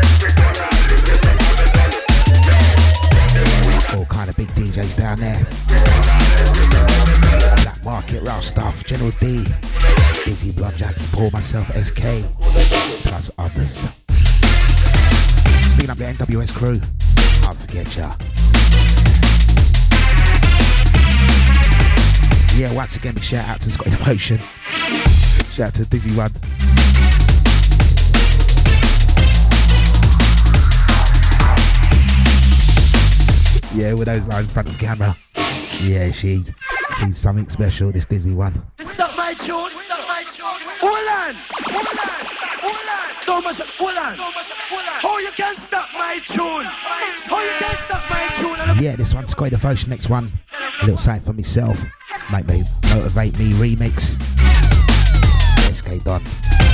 All kind of big DJs down there. Black Market, Ralph Stuff, General D, Izzy Bludjack, Paul, myself, SK, plus others. Picking up the NWS crew. I'll forget ya. Yeah, once again, big shout out to Scotty Devotion. Shout out to Dizzy One. Yeah, with those lines in front of the camera. Yeah, she's something special, this Dizzy One. Stop my tune, stop my tune. Hold on. Don't mash up, hold on. How you can stop my tune? How you can stop my tune? Yeah, this one's Scotty Devotion. Next one, a little something for myself. Make me motivate me remix. SK Don.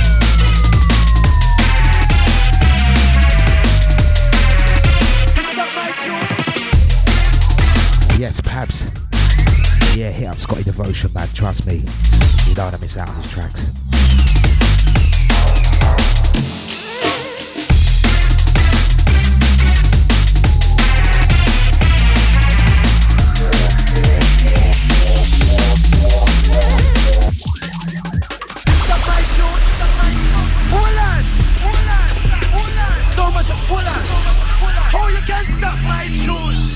Yes, Pabs. Yeah, hit up Scotty Devotion, man. Trust me. You don't want to miss out on these tracks. How you can stop my tune?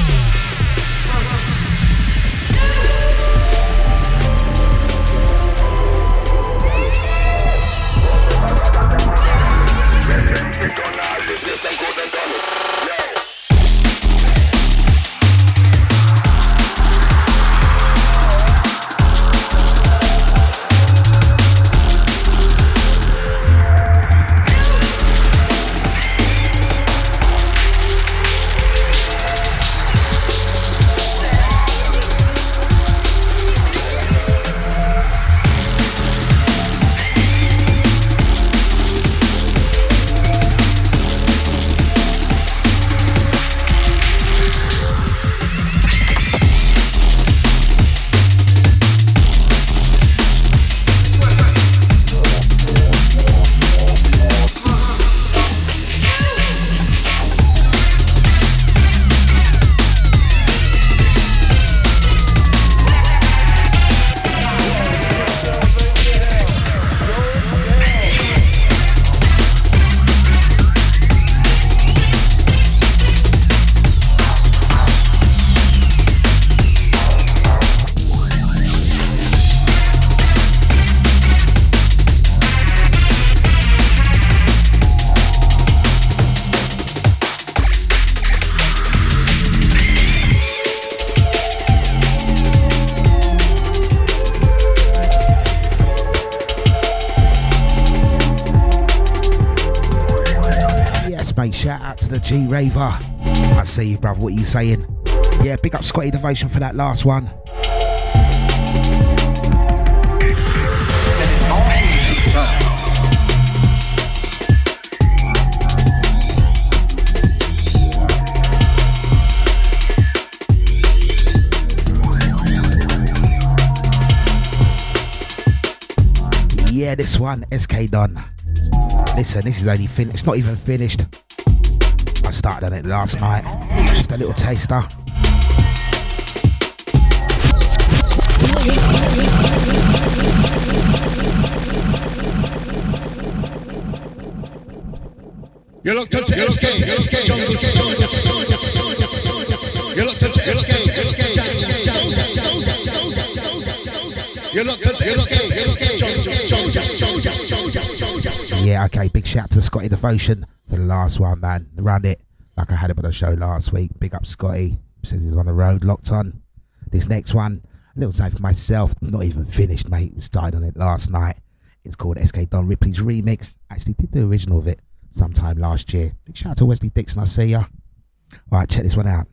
Shout out to the G Raver. I see you, bruv. What are you saying? Yeah, big up Scotty Devotion for that last one. Yeah, this one, SK Don. Listen, this is only finished. It's not even finished. I started on it last night. Just a little taster. You're locked up to SK Jungle Soldier. You're locked up to SK You're locked up to SK Jungle. Yeah, okay, big shout to Scotty Devotion for the last one, man. Run it like I had it on the show last week. Big up Scotty. Says he's on the road, locked on. This next one, a little time for myself. Not even finished, mate. We started on it last night. It's called SK Don Ripley's Remix. Actually did the original of it sometime last year. Big shout out to Wesley Dixon, I see ya. Alright, check this one out.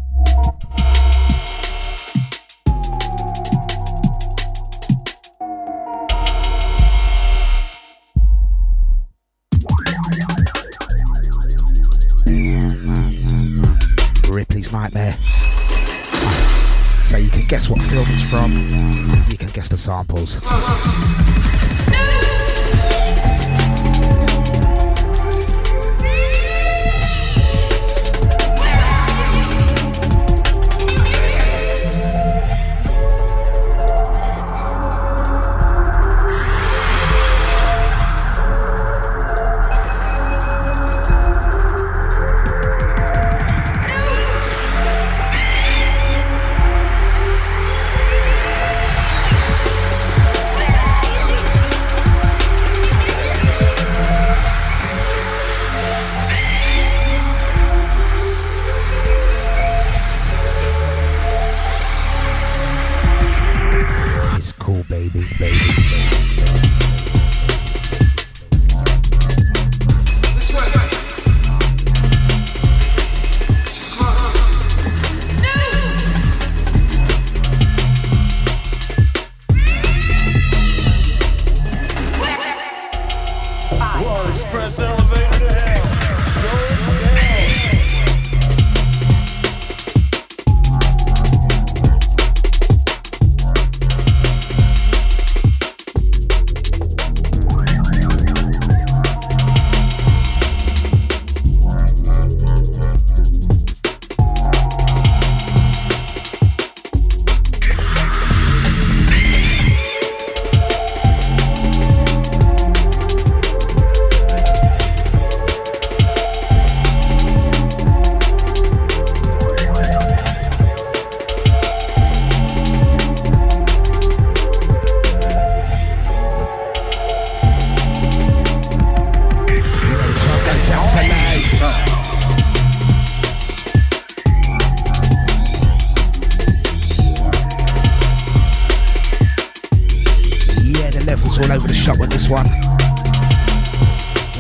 Ripley's Nightmare. So you can guess what film it's from. You can guess the samples.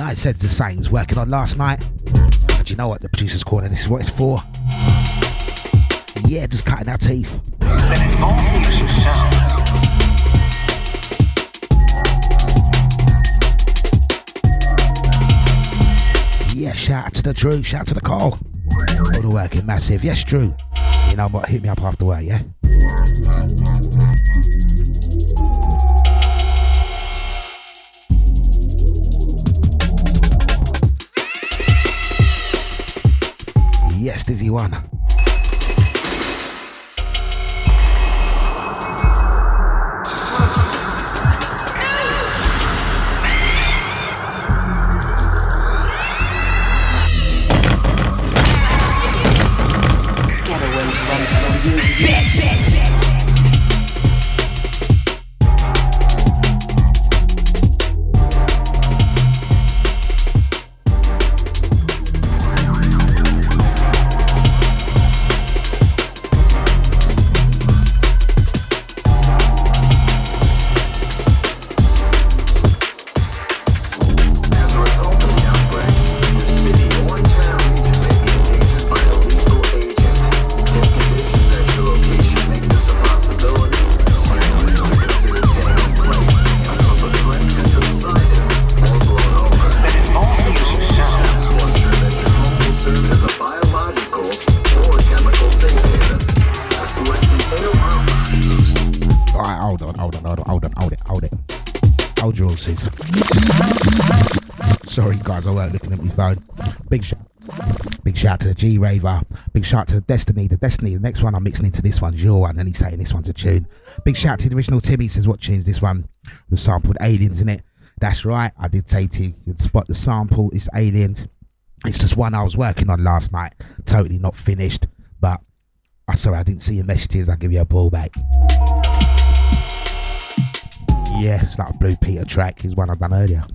I said the same, was working on last night. But you know what, the producer's corner, this is what it's for. Yeah, just cutting our teeth. Yeah, shout out to the Drew, shout out to the Cole. All the working massive. Yes, Drew. You know what, hit me up after work, yeah? Yes, Dizzy one. Sorry guys, I weren't looking at my phone. Big shout to the G Raver. Big shout to the Destiny. The next one I'm mixing into this one's your one, and he's saying this one's a tune. Big shout to the original Timmy, says what tune's this one? The sampled Aliens in it. That's right, I did say to you, you'd spot the sample, it's Aliens. It's just one I was working on last night. Totally not finished, but sorry, I didn't see your messages, I'll give you a ball back. Yeah, it's like a Blue Peter track, is one I've done earlier.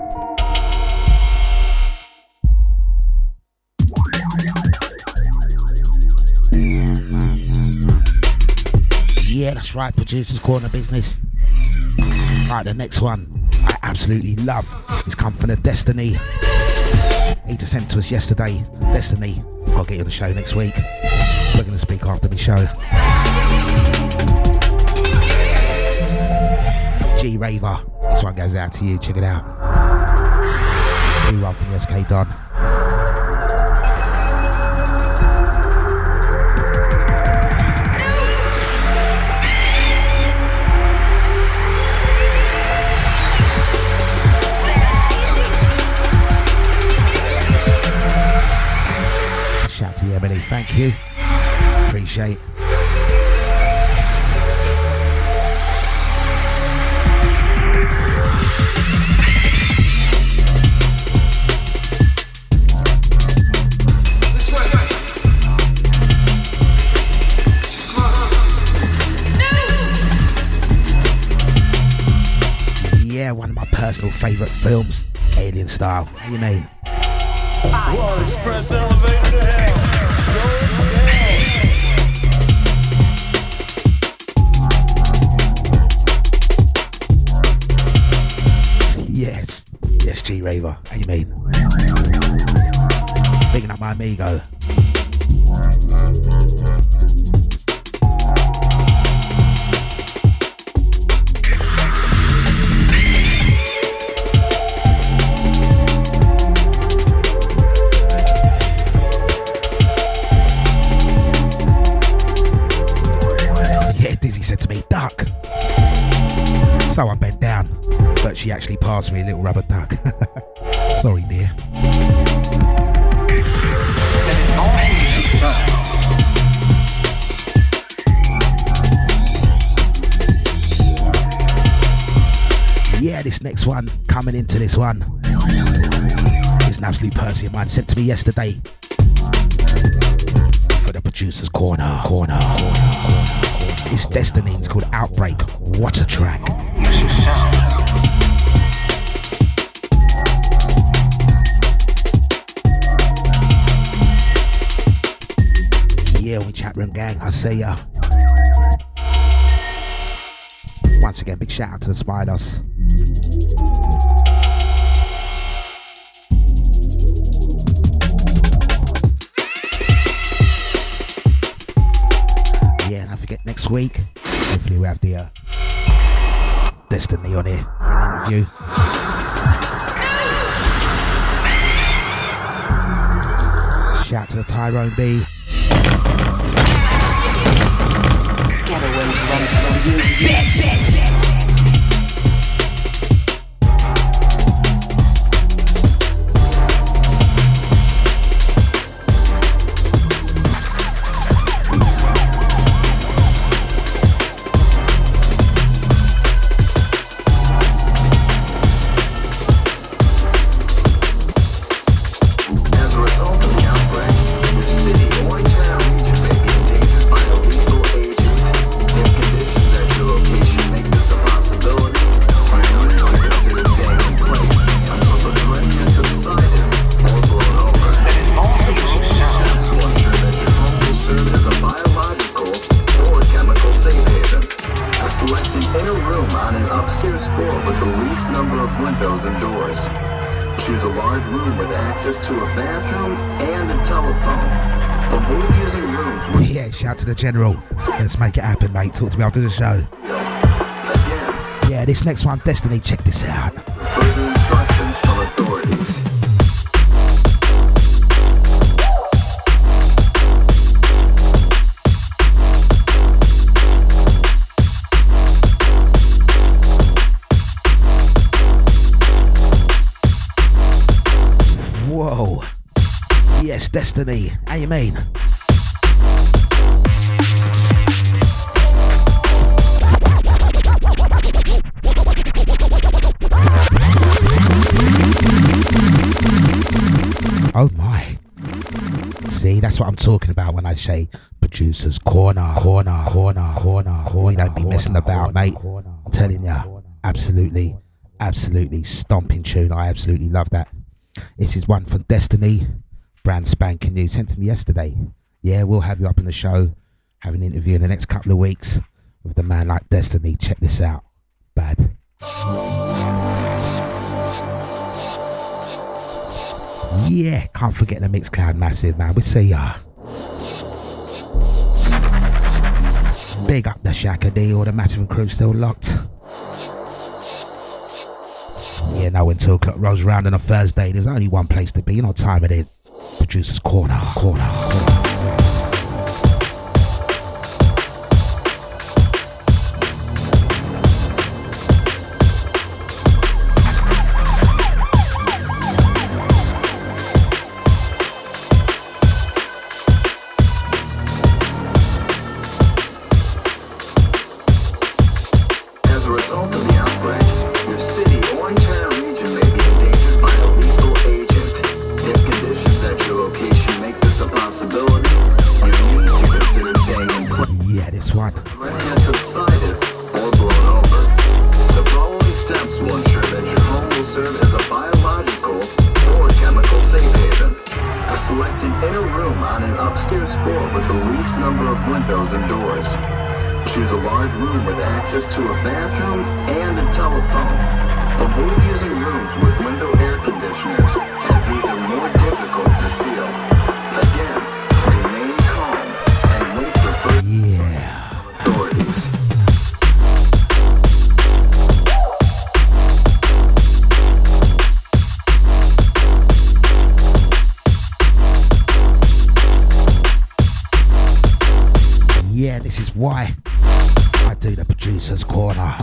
Yeah, that's right, Producer's Corner business. Right, the next one I absolutely love. It's come from the Destiny. He just sent to us yesterday. Destiny, I'll get you on the show next week. We're going to speak after the show. G Raver, this one goes out to you, check it out. New one from the SK Don. Shout to you, Emily, thank you. Appreciate. Yeah, one of my personal favourite films, Alien Style. How you mean? War Express elevator to hell. Yes, G Raver. How you mean? Picking up my amigo. Dizzy said to me, duck. So I bent down, but she actually passed me a little rubber duck. Sorry, dear. Yeah, this next one, coming into this one, is an absolute Percy of mine, sent to me yesterday. For the Producer's Corner. It's Destiny, it's called Outbreak. What a track. Yeah, we chat room gang, I see ya. Once again, big shout out to the Spiders. week. Hopefully we have the Destiny on here for an interview. Shout to the Tyrone B. Get away from you, bitch! To the general. Let's make it happen, mate. Talk to me after the show. Yeah, this next one, Destiny, check this out. Further instructions from authorities. Whoa. Yes, Destiny. How you mean? Oh my. See, that's what I'm talking about when I say producer's corner. We don't be messing about, mate. I'm telling you, absolutely stomping tune. I absolutely love that. This is one from Destiny, brand spanking new, sent to me yesterday. Yeah, we'll have you up in the show, have an interview in the next couple of weeks with the man like Destiny. Check this out. Bad. Yeah, can't forget the Mixcloud Massive, man. We see ya. Big up the Shaka D, all the Massive and crew still locked. Yeah, now when 2 o'clock rolls around on a Thursday, there's only one place to be. You know what time it is. Producer's Corner. Why I do the producer's corner.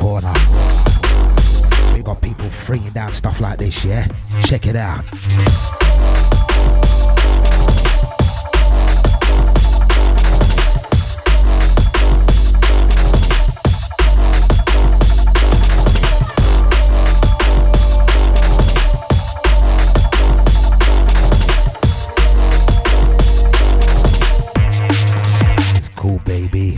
We got people freeing down stuff like this, yeah? Check it out. It's cool, baby.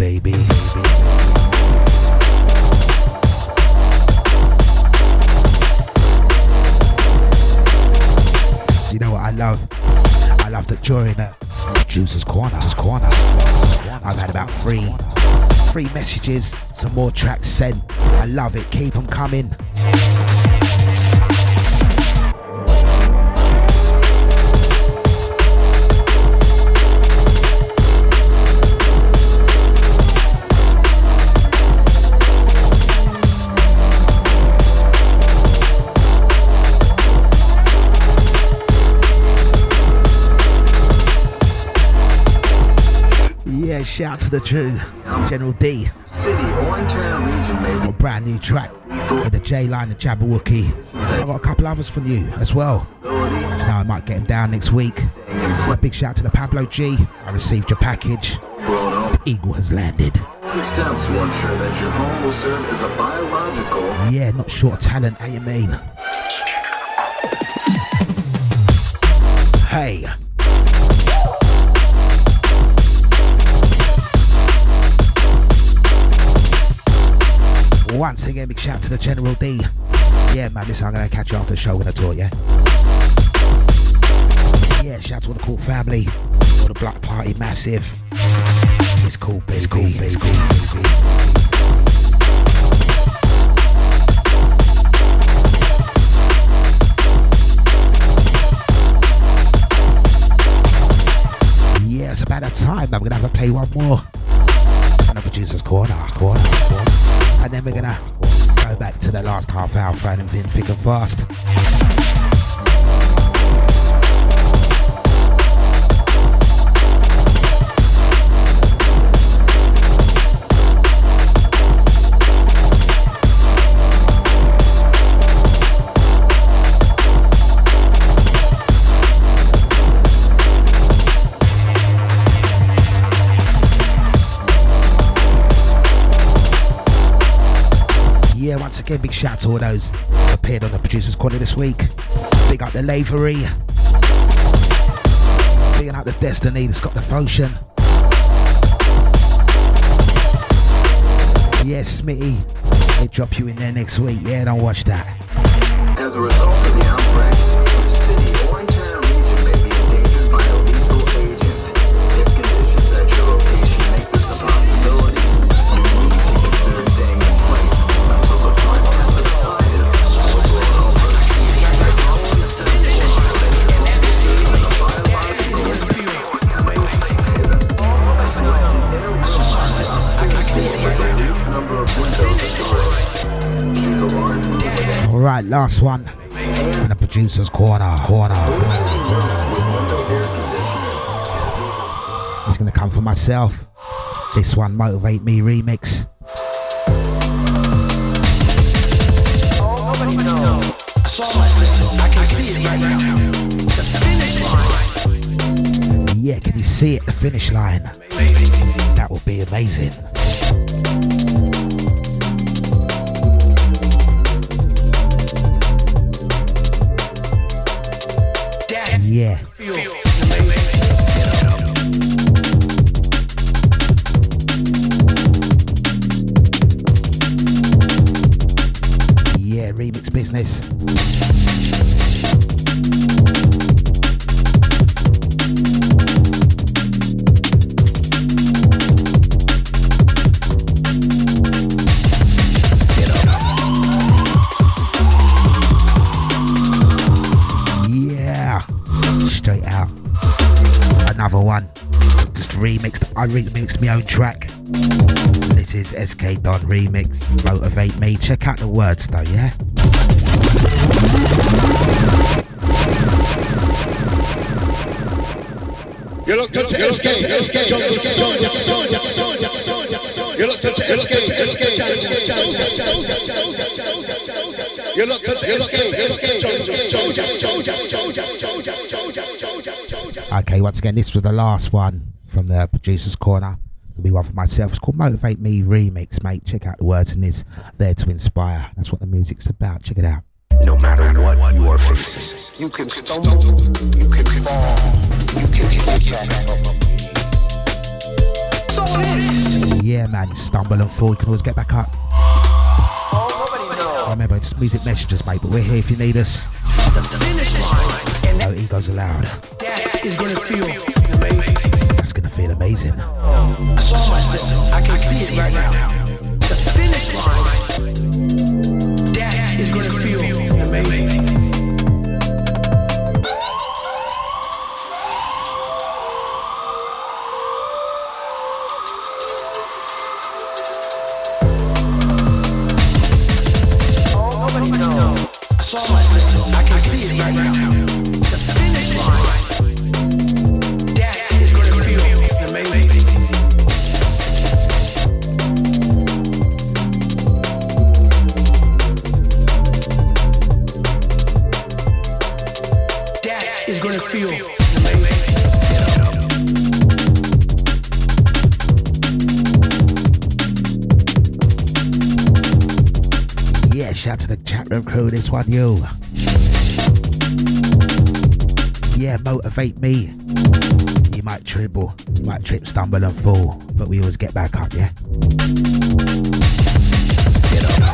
You know what I love? I love that during the Producer's Corner, I've had about three messages, some more tracks sent. I love it. Keep them coming. again, shout out to the Jew, General D. City or entire region may A brand new track with the J-Line and Jabberwocky. I've got a couple others from you as well. So now I might get them down next week. So a big shout out to the Pablo G. I received your package. The Eagle has landed. steps will ensure that your home will serve as a biological. Yeah, not short of talent, how you mean? Hey. Once again, big shout out to the General D. Yeah, man, listen, I'm going to catch you after the show when I talk, yeah? Yeah, shout out to all the cool family, all the Black Party, massive. It's cool, baby. It's cool, baby. It's cool, baby. Yeah, it's about that time. I'm going to have to play one more. And the producer's corner. And then we're going to go back to the last half hour, throwing everything thick and fast. Yeah, once again, big shout out to all those who appeared on the Producer's Corner this week. Big up the Lavery. Big up the Destiny, the Scott Devotion. Yeah, Smitty. They drop you in there next week. Yeah, don't watch that. As a result of the outbreak, your city or entire region may be endangered by a lethal agent. If conditions at your location make this a possibility, you need to consider staying in place until the threat has subsided. Alright, last one. In the Producer's Corner. It's gonna come from myself. This one, Motivate Me remix. Yeah, can you see it? The finish line. That would be amazing. Yeah. Yeah, remix business. Straight out. Another one. Just remixed. I remixed my own track. This is SK Don remix. Motivate Me. Check out the words though, yeah? You look to SK Jungle Soldier. You look to SK Jungle Soldier. You look to SK Jungle Soldier. Okay, once again, this was the last one from the Producer's Corner. There'll be one for myself. It's called Motivate Me Remix, mate. Check out the words and it's there to inspire. That's what the music's about. Check it out. No matter what you are facing, you can stumble, you can fall, you can get back up. So it is. Yeah, man, you stumble and fall, you can always get back up. Remember, it's music messages, mate, but we're here if you need us. No egos allowed. That is gonna feel amazing. That's gonna feel amazing. I saw my sister, I can see it right now. The finish line. That is gonna feel amazing. I saw my sister, I can see it right now. The finish line. That is gonna feel amazing. is gonna feel amazing. Yeah, shout to the chat room crew, this one, you. Yeah, motivate me. You might tremble, you might trip, stumble and fall, but we always get back up, yeah? Get up.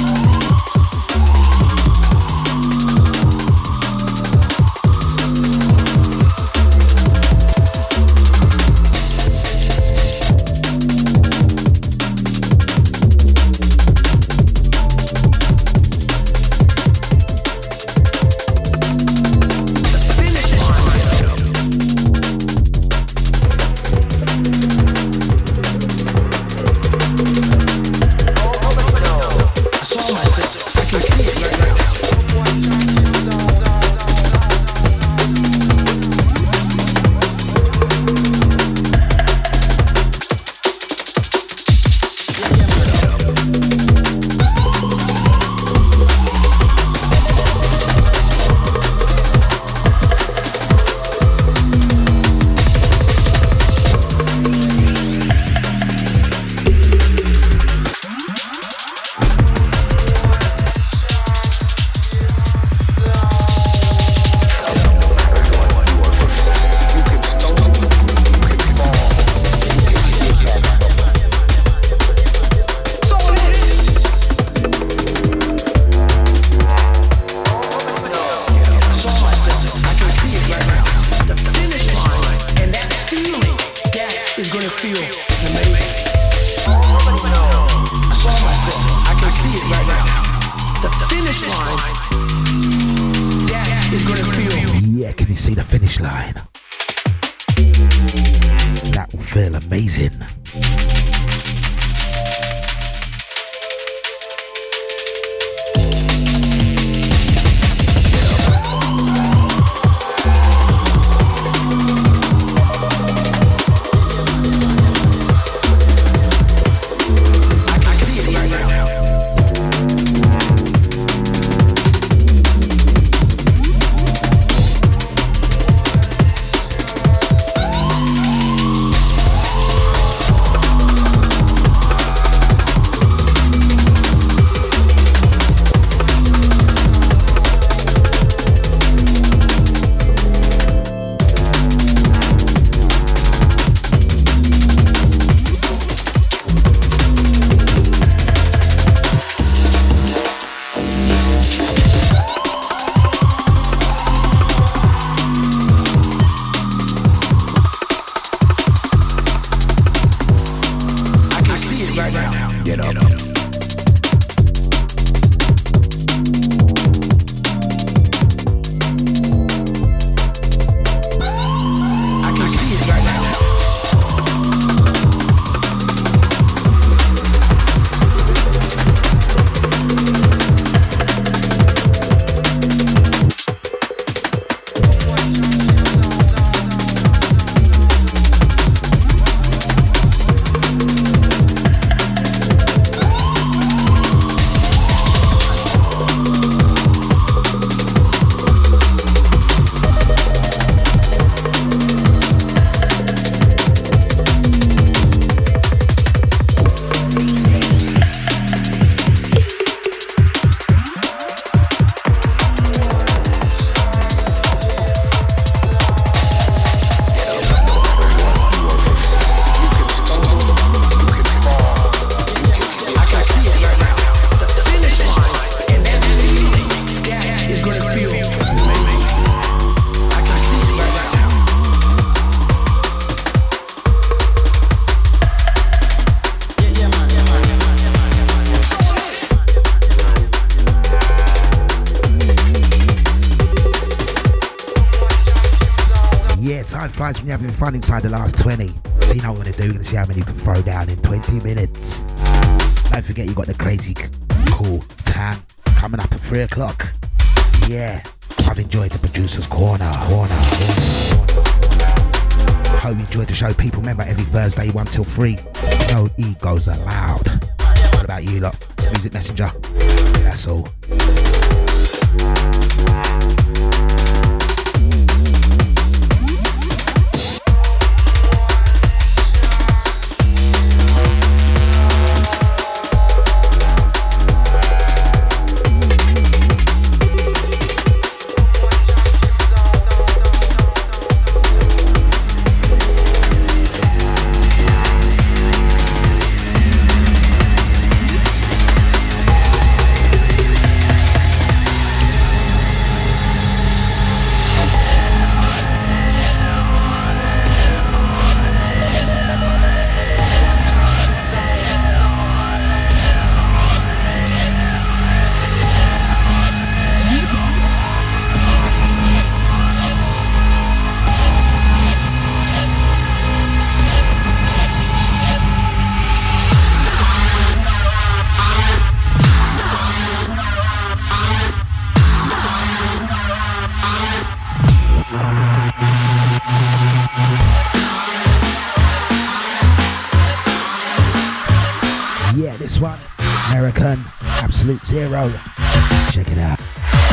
When you're having fun inside the last 20. So you know what we're going to do, we're going to see how many you can throw down in 20 minutes. Don't forget you got the crazy cool Tang coming up at 3 o'clock. Yeah, I've enjoyed the producer's corner. Hope you enjoyed the show, people. Remember, every Thursday 1 till 3, no egos allowed. What about you lot? Music Messenger. That's all. Absolute Zero. Check it out.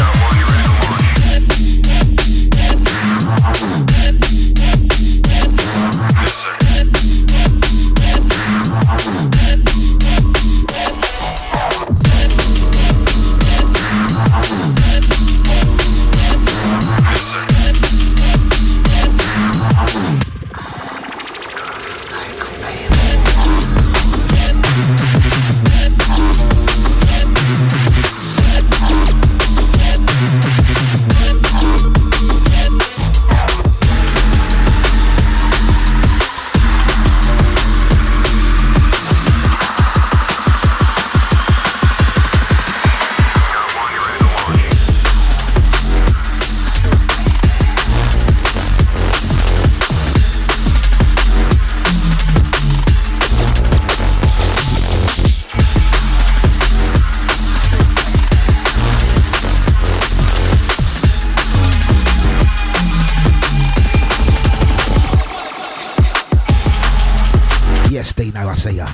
Dino, I see ya.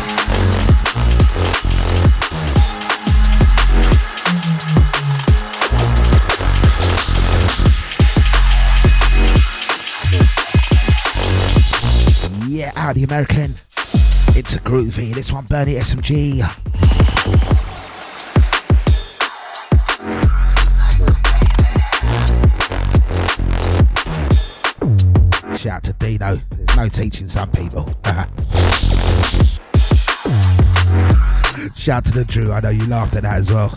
Yeah, out the American. It's a groovy. This one, Bernie SMG. Shout out to Dino. There's no teaching some people. Shout out to the Drew. I know you laughed at that as well.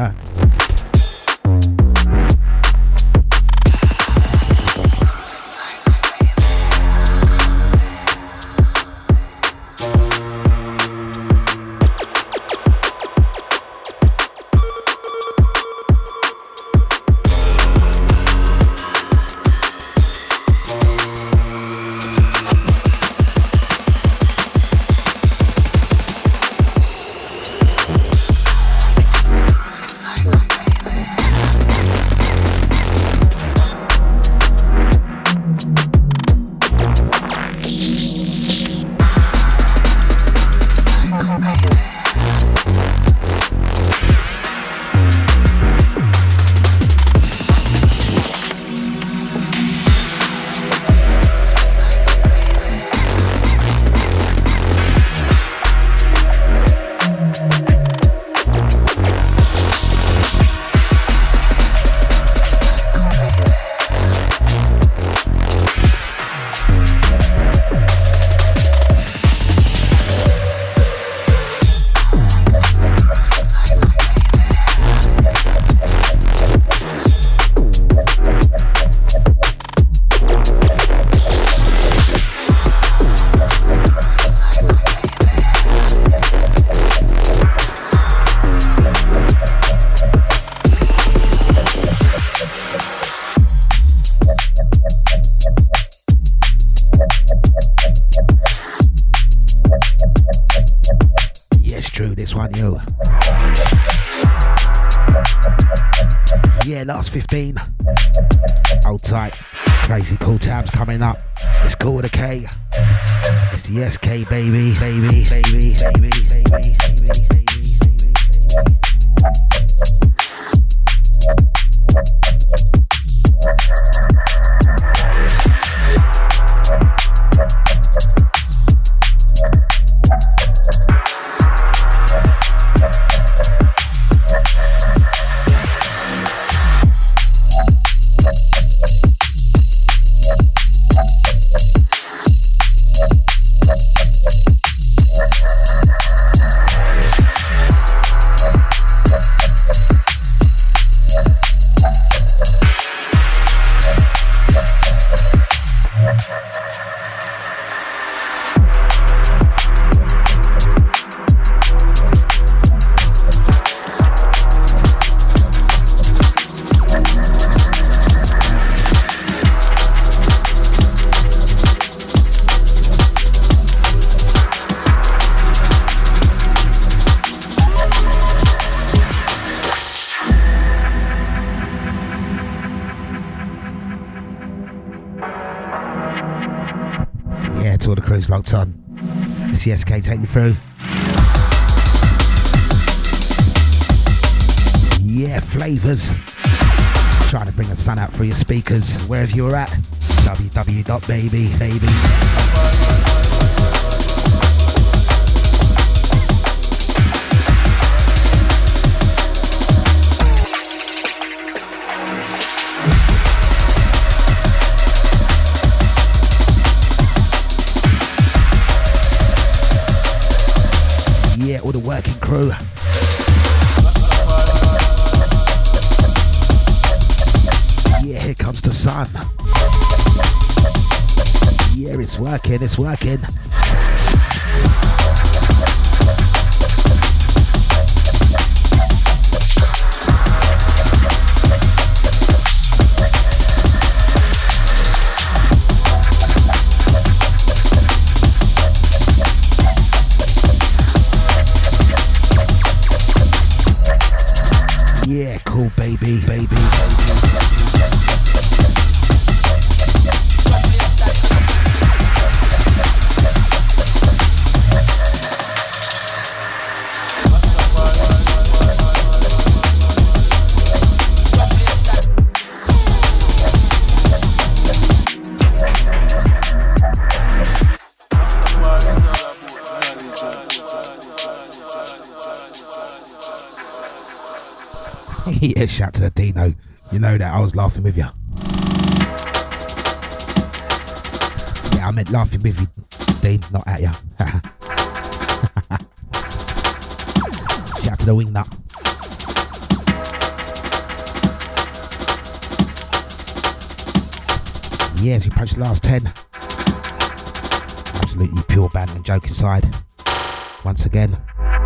Last 15. Hold tight. Crazy cool tabs coming up. It's cool with a K. It's the SK baby, baby, baby, baby, baby, baby, baby. Locked on. It's the SK, take me through. Yeah, Flavors. Trying to bring the sun out through your speakers, wherever you're at. www.baby. Yeah, all the working crew. Yeah, here comes the sun. Yeah, it's working, it's working. Yeah, cool, baby. Yeah, shout to the Dino. You know that I was laughing with you. Yeah, I meant laughing with you, Dean, not at you. Shout to the Wingnut. Yes, we approached the last 10. Absolutely pure banter and joke inside. Once again.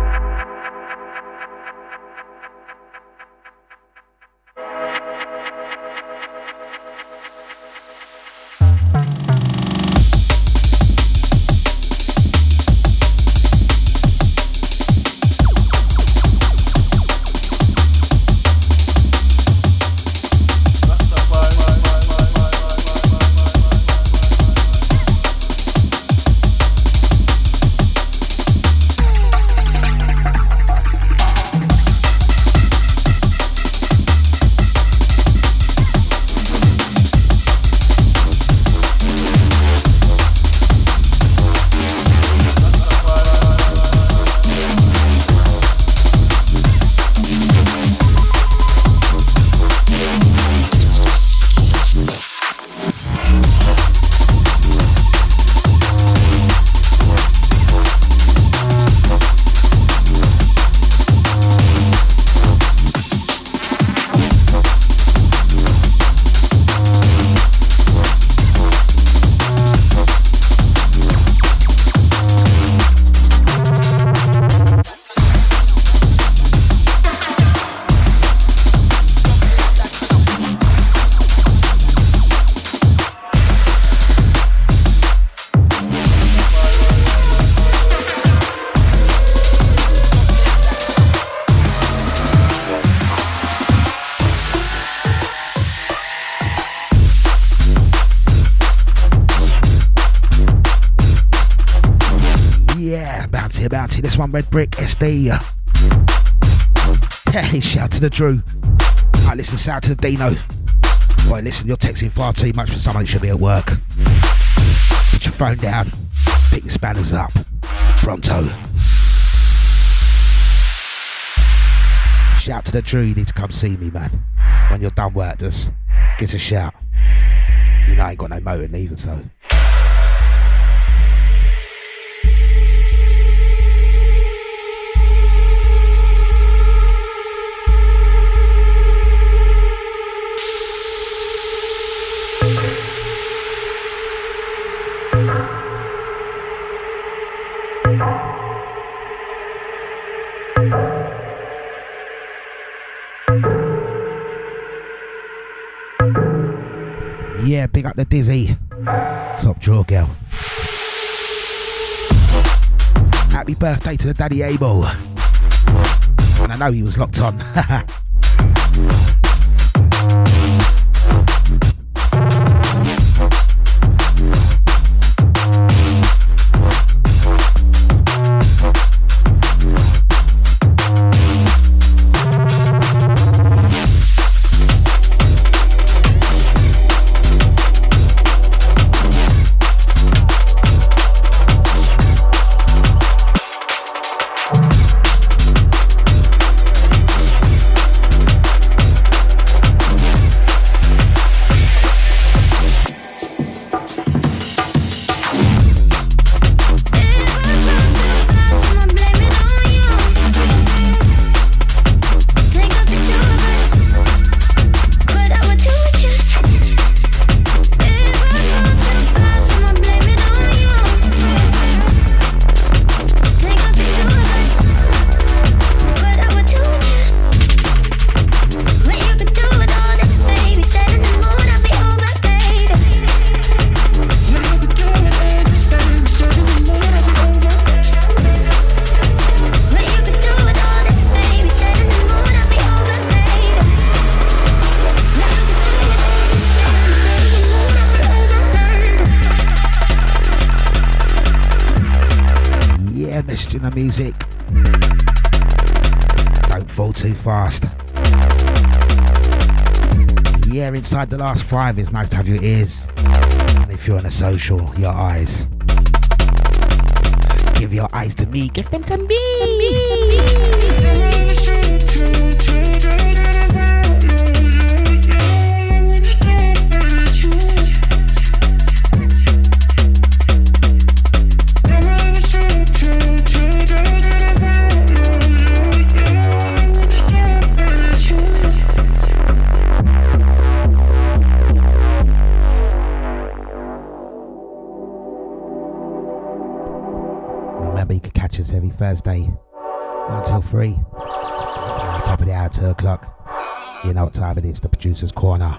Bounty, this one Red Brick SD. Hey, shout to the Drew. Alright, listen, shout to the Dino. Boy, listen, you're texting far too much for someone who should be at work. Put your phone down, pick your spanners up. Pronto. Shout to the Drew, you need to come see me, man. When you're done work, just give us a shout. You know I ain't got no motor neither, so. Yeah, big up the Dizzy. Top draw girl. Happy birthday to the Daddy Abel. And I know he was locked on. music. Don't fall too fast. Yeah, inside the last 5, it's nice to have your ears. And if you're on a social, your eyes. Give your eyes to me, give them to me. Every Thursday, 1 till 3. Top of the hour, 2 o'clock. You know what time it is, the producer's corner.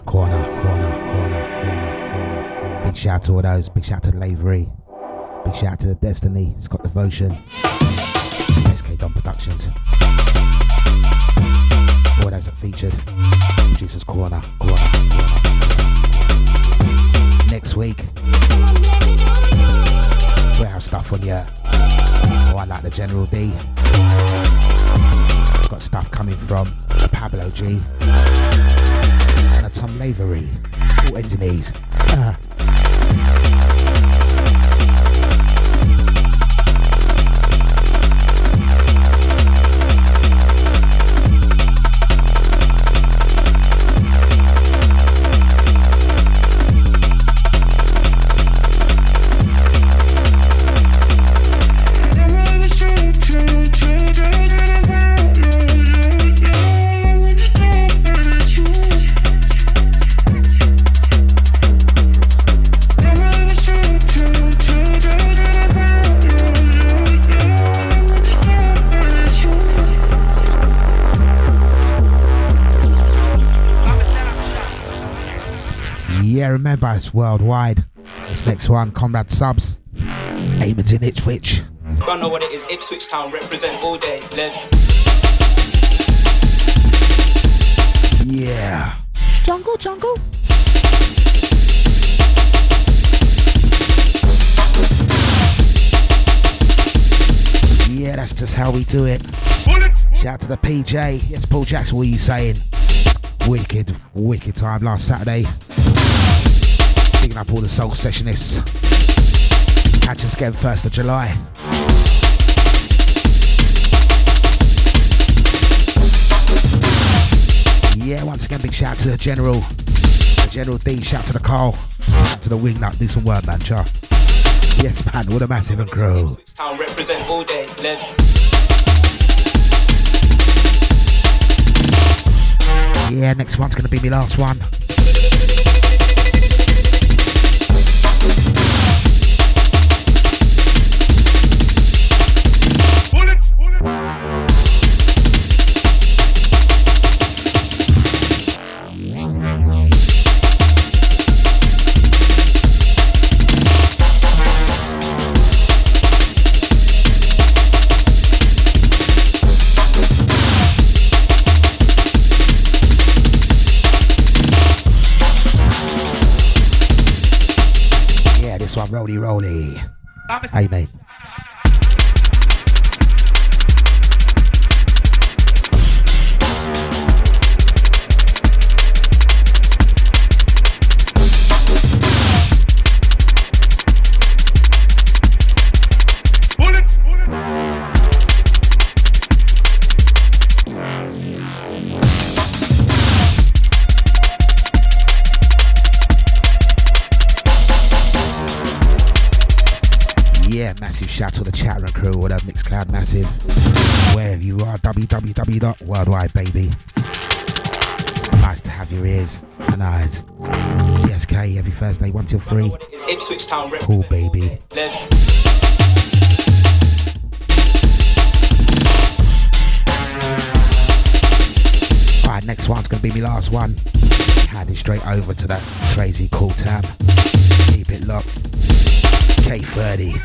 Big shout out to all those, big shout out to the Lavery, big shout out to the Destiny, Scott Devotion, SK Don Productions. All those that featured, producer's corner. Next week, we'll have stuff on you. Oh, I like the General D. Got stuff coming from the Pablo G and the Tom Lavery. All engineers. Remember, it's worldwide. This next one, Comrade Subs, Aimington Ipswich. Don't know what it is. Ipswich Town represent all day. Let's. Yeah. Jungle. Yeah, that's just how we do it. Shout out to the PJ. Yes, Paul Jackson, what are you saying? Wicked time last Saturday. Picking up all the soul sessionists. Catch us again 1st of July. Yeah, once again, big shout out to the General D, shout out to the Carl, shout out to the Wingnut, do some work, man, cha. Yes, man, what a massive and crew. Town represent all day. Let's. Yeah, next one's gonna be my last one. This one, Rolly. Hey, mate. Massive shout out to the chat room crew, or the Mixcloud Massive, wherever you are, www.worldwide, baby. It's nice to have your ears and eyes. CSK every Thursday, 1 till 3. It's Ipswich Town. Cool, baby. Let's. Alright, next one's gonna be my last one. Handing straight over to that crazy cool town. Keep it locked. K30.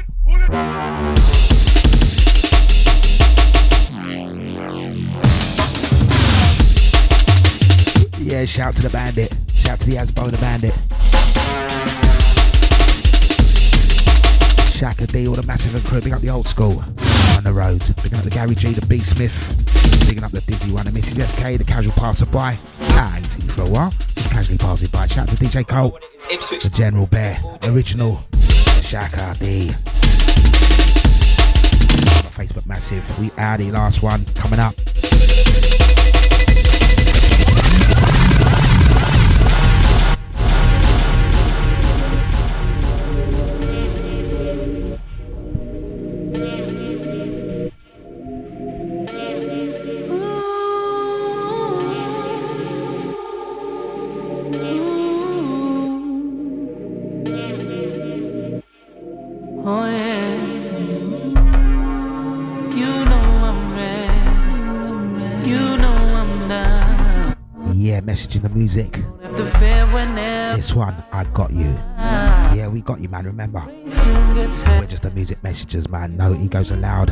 Yeah, shout to the bandit. Shout to the Asbona bandit. Shaka D, all the Massive and crew. Big up the old school on the roads. Big up the Gary G, the B Smith. Bigging up the Dizzy one, the Mrs. SK, the casual passer-by. I ain't seen you for a while. Just casually passing by. Shout out to DJ Cole, the General Bear, original Shaka D. Facebook Massive. We out the last one coming up. Messaging the music. This one, I got you. Yeah, we got you, man. Remember, we're just the music messengers, man. No egos allowed.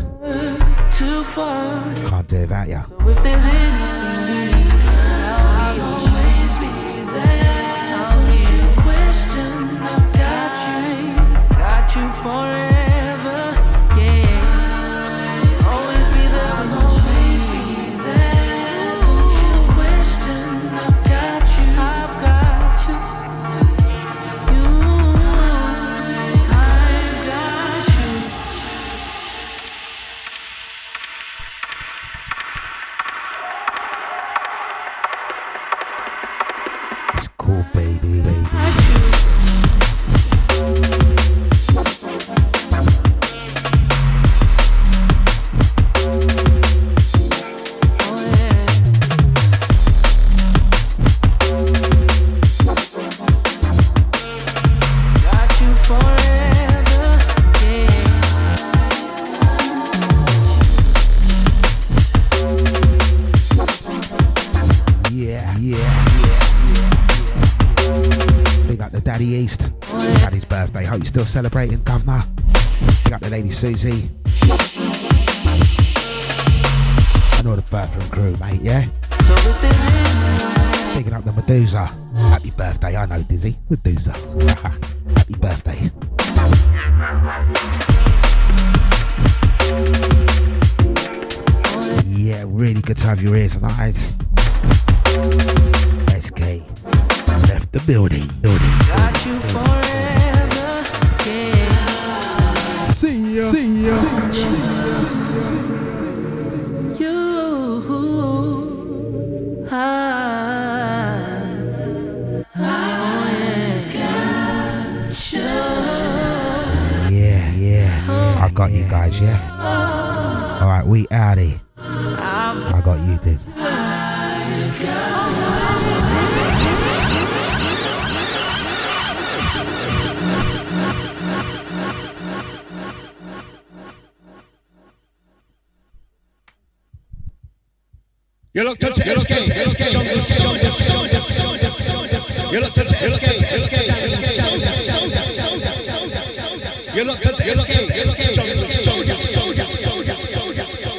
Can't do it without you. If there's anything you need, I'll always be there. I'll be a question. I've got you forever. Yeah, always be there. I'll always be there. Don't you question? I've got you. I've got you. It's cool, baby. Daddy East. Daddy's birthday. Hope you're still celebrating, Governor. Pick up the lady Susie. And all the birthroom crew, mate, yeah? Picking up the Medusa. Happy birthday, I know, Dizzy. Medusa. Happy birthday. Yeah, really good to have your ears tonight. SK. Left the building. Got you forever, yeah. See ya. Yeah. I got you guys, yeah? Alright, we outie. I got you, Diz. You look to SK. You look to SK. You look to SK.